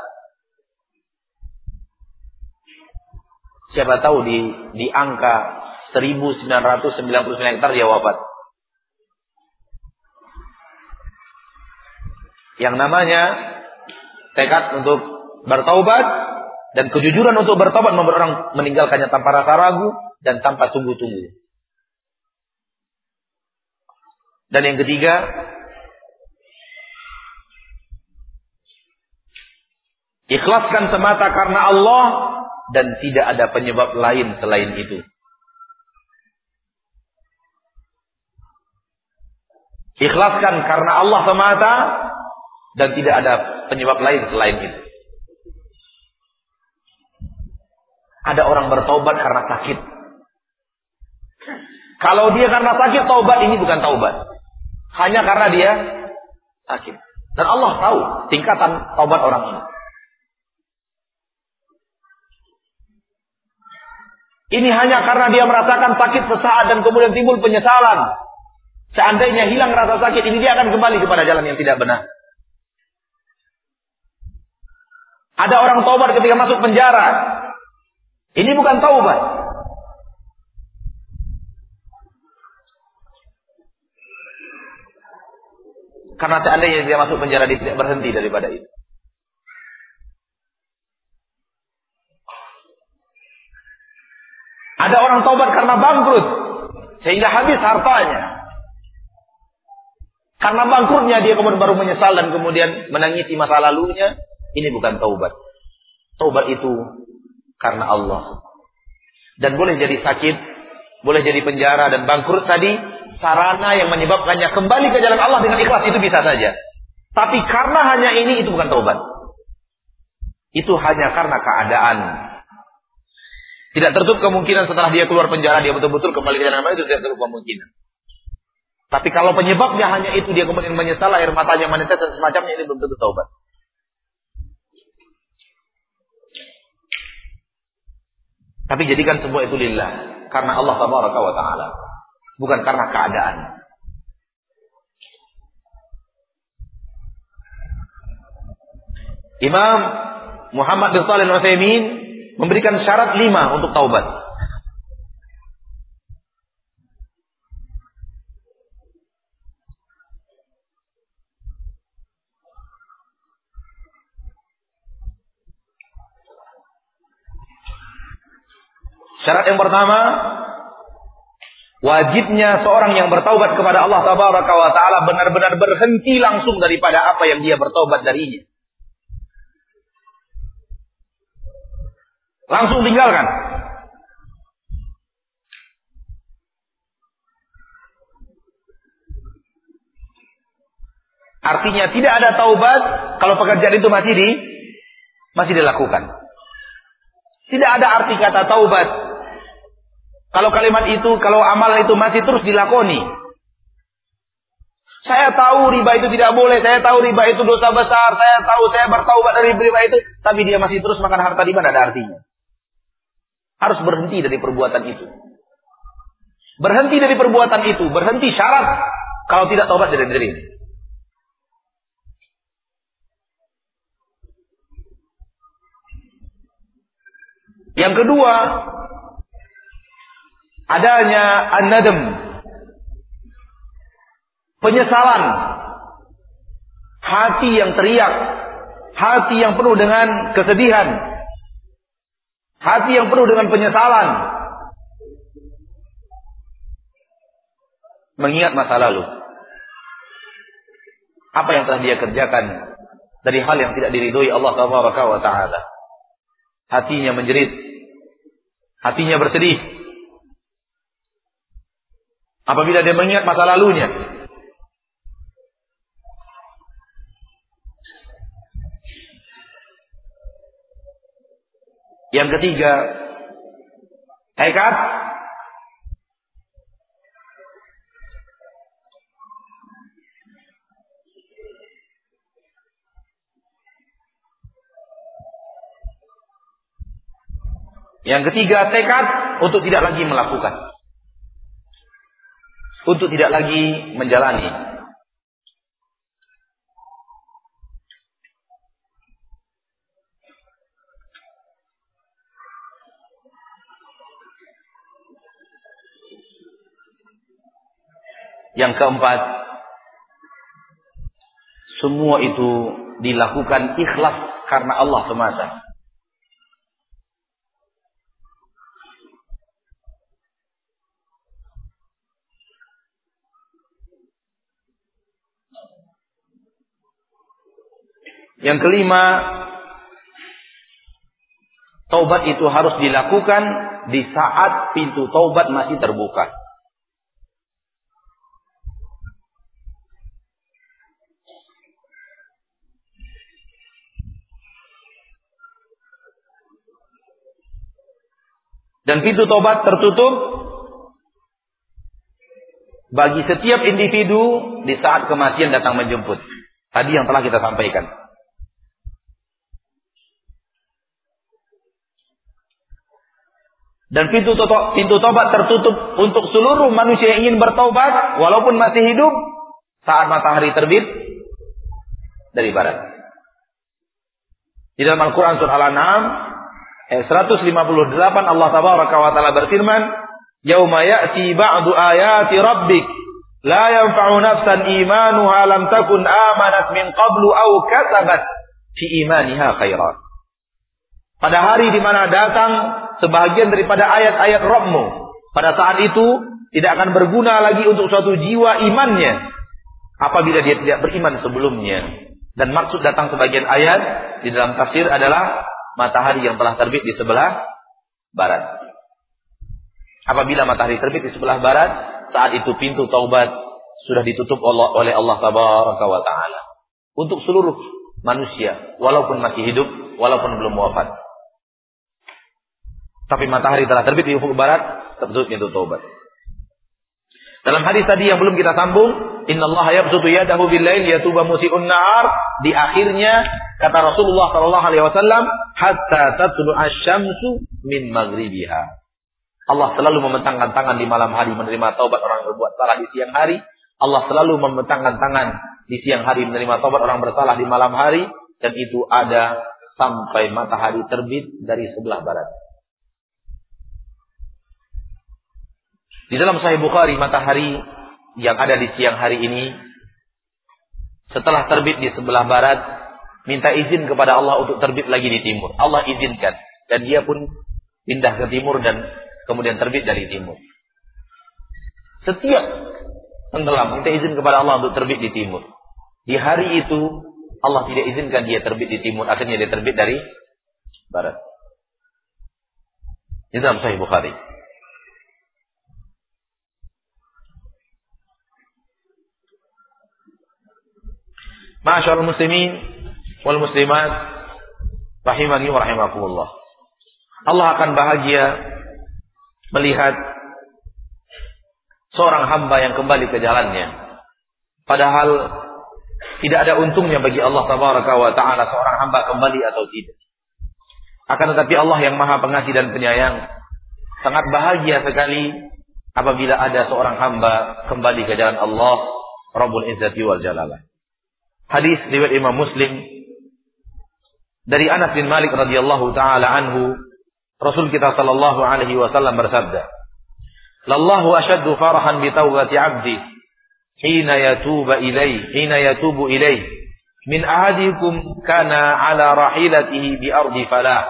Siapa tahu di di angka seribu sembilan ratus sembilan puluh sembilan hektar dia wafat. Yang namanya tekad untuk bertaubat dan kejujuran untuk bertaubat membuat orang meninggalkannya tanpa rasa ragu dan tanpa tunggu-tunggu. Dan yang ketiga, ikhlaskan semata karena Allah dan tidak ada penyebab lain selain itu. Ikhlaskan karena Allah semata dan tidak ada penyebab lain selain itu. Ada orang bertaubat karena sakit. Kalau dia karena sakit taubat, ini bukan taubat. Hanya karena dia sakit. Dan Allah tahu tingkatan taubat orang ini. Ini hanya karena dia merasakan sakit sesaat dan kemudian timbul penyesalan. Seandainya hilang rasa sakit ini, dia akan kembali kepada jalan yang tidak benar. Ada orang taubat ketika masuk penjara. Ini bukan taubat. Karena seandainya dia masuk penjara, dia tidak berhenti daripada itu. Ada orang taubat karena bangkrut, sehingga habis hartanya. Karena bangkrutnya dia kemudian baru menyesal dan kemudian menangisi masa lalunya. Ini bukan taubat. Taubat itu karena Allah. Dan boleh jadi sakit, boleh jadi penjara dan bangkrut tadi, sarana yang menyebabkannya kembali ke jalan Allah dengan ikhlas itu bisa saja. Tapi karena hanya ini, itu bukan taubat. Itu hanya karena keadaan. Tidak tertutup kemungkinan setelah dia keluar penjara dia betul-betul kembali ke jalan itu, tidak tertutup kemungkinan. Tapi kalau penyebabnya hanya itu, dia kemudian menyesal, air matanya menetes dan semacamnya, ini belum tentu taubat. Tapi jadikan semua itu lillah, karena Allah tabaraka wa taala, bukan karena keadaan. Imam Muhammad bin Shalih Al-Utsaimin memberikan syarat lima untuk taubat. Syarat yang pertama, wajibnya seorang yang bertaubat kepada Allah Tabaraka wa Ta'ala benar-benar berhenti langsung daripada apa yang dia bertaubat darinya. Langsung tinggalkan. Artinya tidak ada taubat kalau pekerjaan itu masih di masih dilakukan. Tidak ada arti kata taubat kalau kalimat itu, kalau amalan itu masih terus dilakoni. Saya tahu riba itu tidak boleh, saya tahu riba itu dosa besar, saya tahu saya bertaubat dari riba itu, tapi dia masih terus makan harta riba, tidak ada artinya. Harus berhenti dari perbuatan itu. Berhenti dari perbuatan itu, berhenti syarat kalau tidak taubat dari diri. Yang kedua, adanya an-nadam, penyesalan, hati yang teriak, hati yang penuh dengan kesedihan, hati yang penuh dengan penyesalan, mengingat masa lalu, apa yang telah dia kerjakan dari hal yang tidak diridhoi Allah Tabaraka wa Ta'ala. Hatinya menjerit, hatinya bersedih apabila dia mengingat masa lalunya. Yang ketiga, tekad. Yang ketiga, tekad untuk tidak lagi melakukan. Untuk tidak lagi menjalani. Yang keempat, semua itu dilakukan ikhlas karena Allah semata. Yang kelima, taubat itu harus dilakukan di saat pintu taubat masih terbuka. Dan pintu taubat tertutup bagi setiap individu di saat kematian datang menjemput. Tadi yang telah kita sampaikan. Dan pintu tobat, pintu tobat tertutup untuk seluruh manusia yang ingin bertaubat walaupun masih hidup saat matahari terbit dari barat. Di dalam Al-Quran surah Al-An'am ayat seratus lima puluh delapan Allah Tabaraka wa Ta'ala berfirman, "Yauma ya'ti ba'du ayati rabbik la yanfa'u nafsan imanuha lam takun amanat min qablu aw kasabat fi imaniha khairan." Pada hari di mana datang sebahagian daripada ayat-ayat Rabb-Mu, pada saat itu tidak akan berguna lagi untuk suatu jiwa imannya apabila dia tidak beriman sebelumnya. Dan maksud datang sebagian ayat di dalam tafsir adalah matahari yang telah terbit di sebelah barat. Apabila matahari terbit di sebelah barat, saat itu pintu taubat sudah ditutup oleh Allah Tabaraka wa Ta'ala untuk seluruh manusia walaupun masih hidup, walaupun belum wafat. Tapi matahari telah terbit di ufuk barat, sebetulnya itu taubat. Dalam hadis tadi yang belum kita sambung, innallaha yabsutu yadahu bil-lail yatuba musii'un nahar, di akhirnya kata Rasulullah sallallahu alaihi wasallam, hatta tatlu asy-syamsu min maghribiha. Allah selalu membentangkan tangan di malam hari menerima taubat orang berbuat salah di siang hari. Allah selalu membentangkan tangan di siang hari menerima taubat orang bersalah di malam hari, dan itu ada sampai matahari terbit dari sebelah barat. Di dalam Sahih Bukhari, matahari yang ada di siang hari ini setelah terbit di sebelah barat minta izin kepada Allah untuk terbit lagi di timur. Allah izinkan, dan dia pun pindah ke timur dan kemudian terbit dari timur. Setiap tenggelam minta izin kepada Allah untuk terbit di timur. Di hari itu Allah tidak izinkan dia terbit di timur, akhirnya dia terbit dari barat. Di dalam Sahih Bukhari. Ma'asyiral muslimin wal muslimat rahimani wa rahimakumullah. Allah akan bahagia melihat seorang hamba yang kembali ke jalannya. Padahal tidak ada untungnya bagi Allah tabaraka wa taala seorang hamba kembali atau tidak. Akan tetapi Allah yang Maha Pengasih dan Penyayang sangat bahagia sekali apabila ada seorang hamba kembali ke jalan Allah Rabbul Izzati wal Jalalah. Hadis riwayat Imam Muslim dari Anas bin Malik radhiyallahu taala anhu, Rasul kita sallallahu alaihi wasallam bersabda, "Lallahu ashaddu farahan bi taubati 'abdi hina yatuba ilaihi hina yatubu ilaihi min ahadikum kana 'ala rahilatihi bi ardi falah."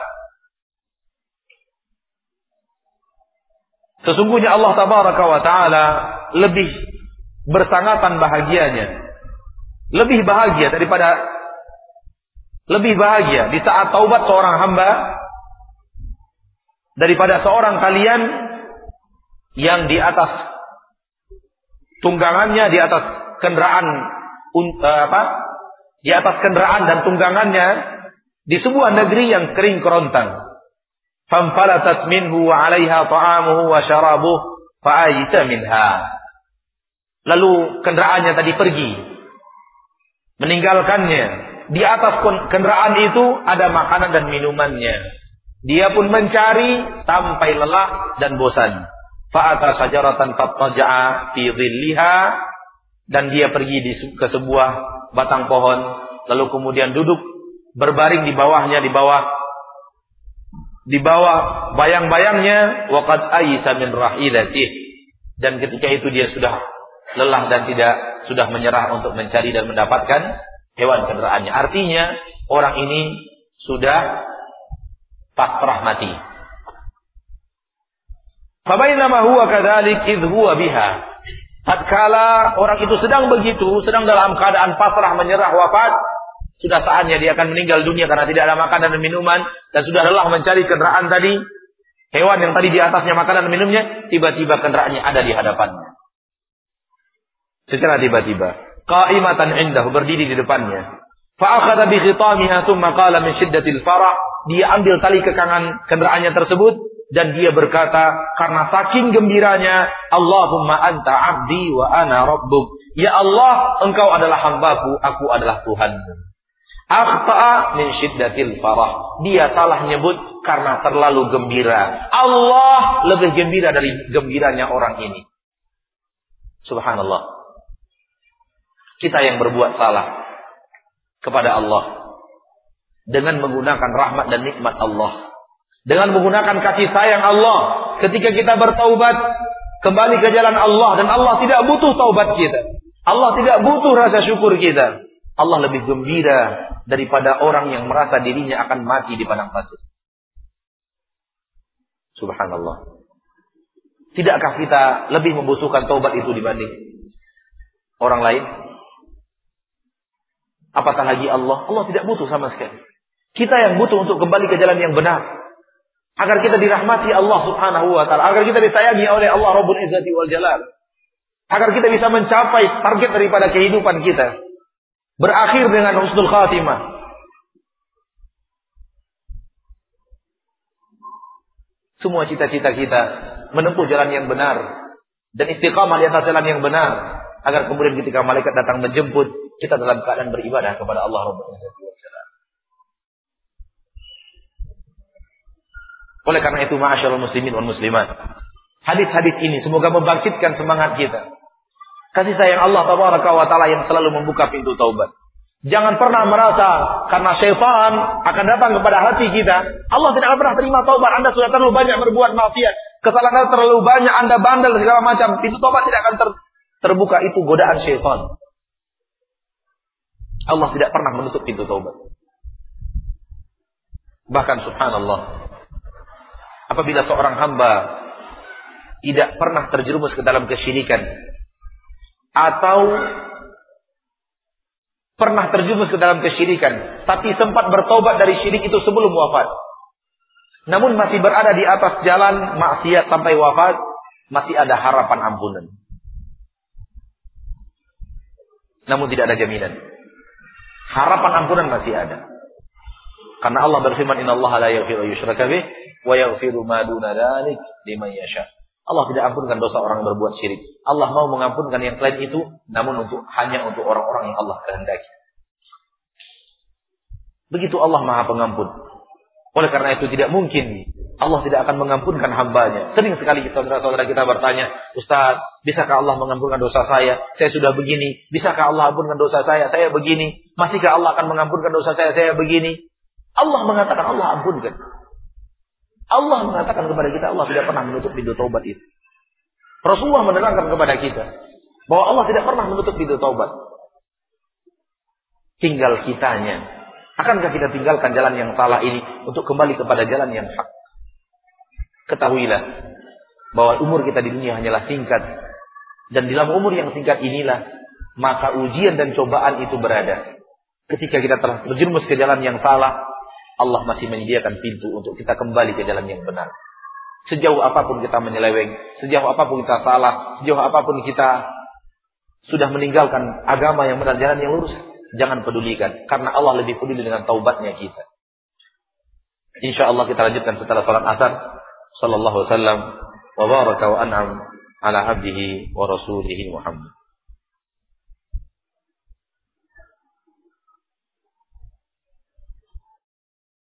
Sesungguhnya Allah tabaraka wa taala lebih bersangatan bahagianya, lebih bahagia daripada lebih bahagia di saat taubat seorang hamba daripada seorang kalian yang di atas tunggangannya, di atas kendaraan uh, apa? Di atas kendaraan dan tunggangannya di sebuah negeri yang kering kerontang. Famfalatat minhu wa 'alaiha ta'amuhu wa syarabuhu fa'ayta minha. Lalu kendaraannya tadi pergi, meninggalkannya. Di atas kendaraan itu ada makanan dan minumannya. Dia pun mencari sampai lelah dan bosan. Fa'ata sajaratan fattaja'a fi dhilliha, dan dia pergi di, ke sebuah batang pohon, lalu kemudian duduk berbaring di bawahnya, di bawah di bawah bayang-bayangnya. Wa qad aysa min rahilatih, dan ketika itu dia sudah lelah dan tidak sudah menyerah untuk mencari dan mendapatkan hewan kendaraannya. Artinya orang ini sudah pasrah mati. Fabainama huwa kadzalik idh huwa biha. Tatkala orang itu sedang begitu, sedang dalam keadaan pasrah menyerah wafat, sudah saatnya dia akan meninggal dunia karena tidak ada makanan dan minuman, dan sudah lelah mencari kendaraan tadi, hewan yang tadi di atasnya makanan dan minumnya, tiba-tiba kendaraannya ada di hadapannya. Secara tiba-tiba, qa'imatan indahu, berdiri di depannya. Fa akhadha bi khitamiha thumma qala min shiddatil farah, dia ambil tali kekangan kendaraannya tersebut dan dia berkata karena saking gembiranya, Allahumma anta 'abdi wa ana rabbuk. Ya Allah, engkau adalah hambaku, aku adalah Tuhanmu. Akhta'a min shiddatil farah, dia salah nyebut karena terlalu gembira. Allah lebih gembira dari gembiranya orang ini. Subhanallah. Kita yang berbuat salah kepada Allah dengan menggunakan rahmat dan nikmat Allah, dengan menggunakan kasih sayang Allah, ketika kita bertaubat kembali ke jalan Allah, dan Allah tidak butuh taubat kita, Allah tidak butuh rasa syukur kita, Allah lebih gembira daripada orang yang merasa dirinya akan mati di padang pasir. Subhanallah. Tidakkah kita lebih membutuhkan taubat itu dibanding orang lain? Apatah lagi Allah. Allah tidak butuh sama sekali. Kita yang butuh untuk kembali ke jalan yang benar, agar kita dirahmati Allah subhanahu wa ta'ala, agar kita disayangi oleh Allah Rabbul Izzati wal Jalal, agar kita bisa mencapai target daripada kehidupan kita, berakhir dengan husnul khatimah. semua cita-cita kita menempuh jalan yang benar dan istiqamah di atas jalan yang benar, agar kemudian ketika malaikat datang menjemput, kita dalam keadaan beribadah kepada Allah Rabbul Izzati wal Jalal. Oleh karena itu, ma'asyiral muslimin wal muslimat, hadis-hadis ini semoga membangkitkan semangat kita. Kasih sayang Allah Tabaraka wa Ta'ala yang selalu membuka pintu taubat. Jangan pernah merasa karena syaitan akan datang kepada hati kita, Allah tidak akan pernah terima taubat. Anda sudah terlalu banyak berbuat maksiat, kesalahan Anda terlalu banyak, Anda bandel segala macam, pintu taubat tidak akan ter terbuka. Itu godaan syaitan. Allah tidak pernah menutup pintu taubat. Bahkan subhanallah, apabila seorang hamba tidak pernah terjerumus ke dalam kesyirikan, atau pernah terjerumus ke dalam kesyirikan, tapi sempat bertobat dari syirik itu sebelum wafat, namun masih berada di atas jalan maksiat sampai wafat, masih ada harapan ampunan. Namun tidak ada jaminan. Harapan ampunan masih ada. Karena Allah berfirman, "Innallaha la yaghfiru yushraka bih wa yaghfiru ma duna dzalik liman yasha." Allah tidak ampunkan dosa orang yang berbuat syirik. Allah mau mengampunkan yang selain itu, namun untuk hanya untuk orang-orang yang Allah kehendaki. Begitu Allah Maha Pengampun. Oleh karena itu tidak mungkin Allah tidak akan mengampunkan hambanya. Sering sekali saudara-saudara kita bertanya, "Ustaz, bisakah Allah mengampunkan dosa saya? Saya sudah begini. Bisakah Allah ampunkan dosa saya? Saya begini. Masihkah Allah akan mengampunkan dosa saya? Saya begini." Allah mengatakan Allah ampunkan. Allah mengatakan kepada kita, Allah tidak pernah menutup pintu taubat itu. Rasulullah menerangkan kepada kita bahwa Allah tidak pernah menutup pintu taubat. Tinggal kitanya. Akankah kita tinggalkan jalan yang salah ini untuk kembali kepada jalan yang hak? Ketahuilah bahwa umur kita di dunia hanyalah singkat. Dan dalam umur yang singkat inilah maka ujian dan cobaan itu berada. Ketika kita telah terjerumus ke jalan yang salah, Allah masih menyediakan pintu untuk kita kembali ke jalan yang benar. Sejauh apapun kita menyeleweng, sejauh apapun kita salah, sejauh apapun kita sudah meninggalkan agama yang benar, jalan yang lurus, jangan pedulikan. Karena Allah lebih peduli dengan taubatnya kita. InsyaAllah kita lanjutkan setelah salat asar. Sallallahu alaihi wasallam wa baraka wa an'am ala abdihi wa rasulihi Muhammad.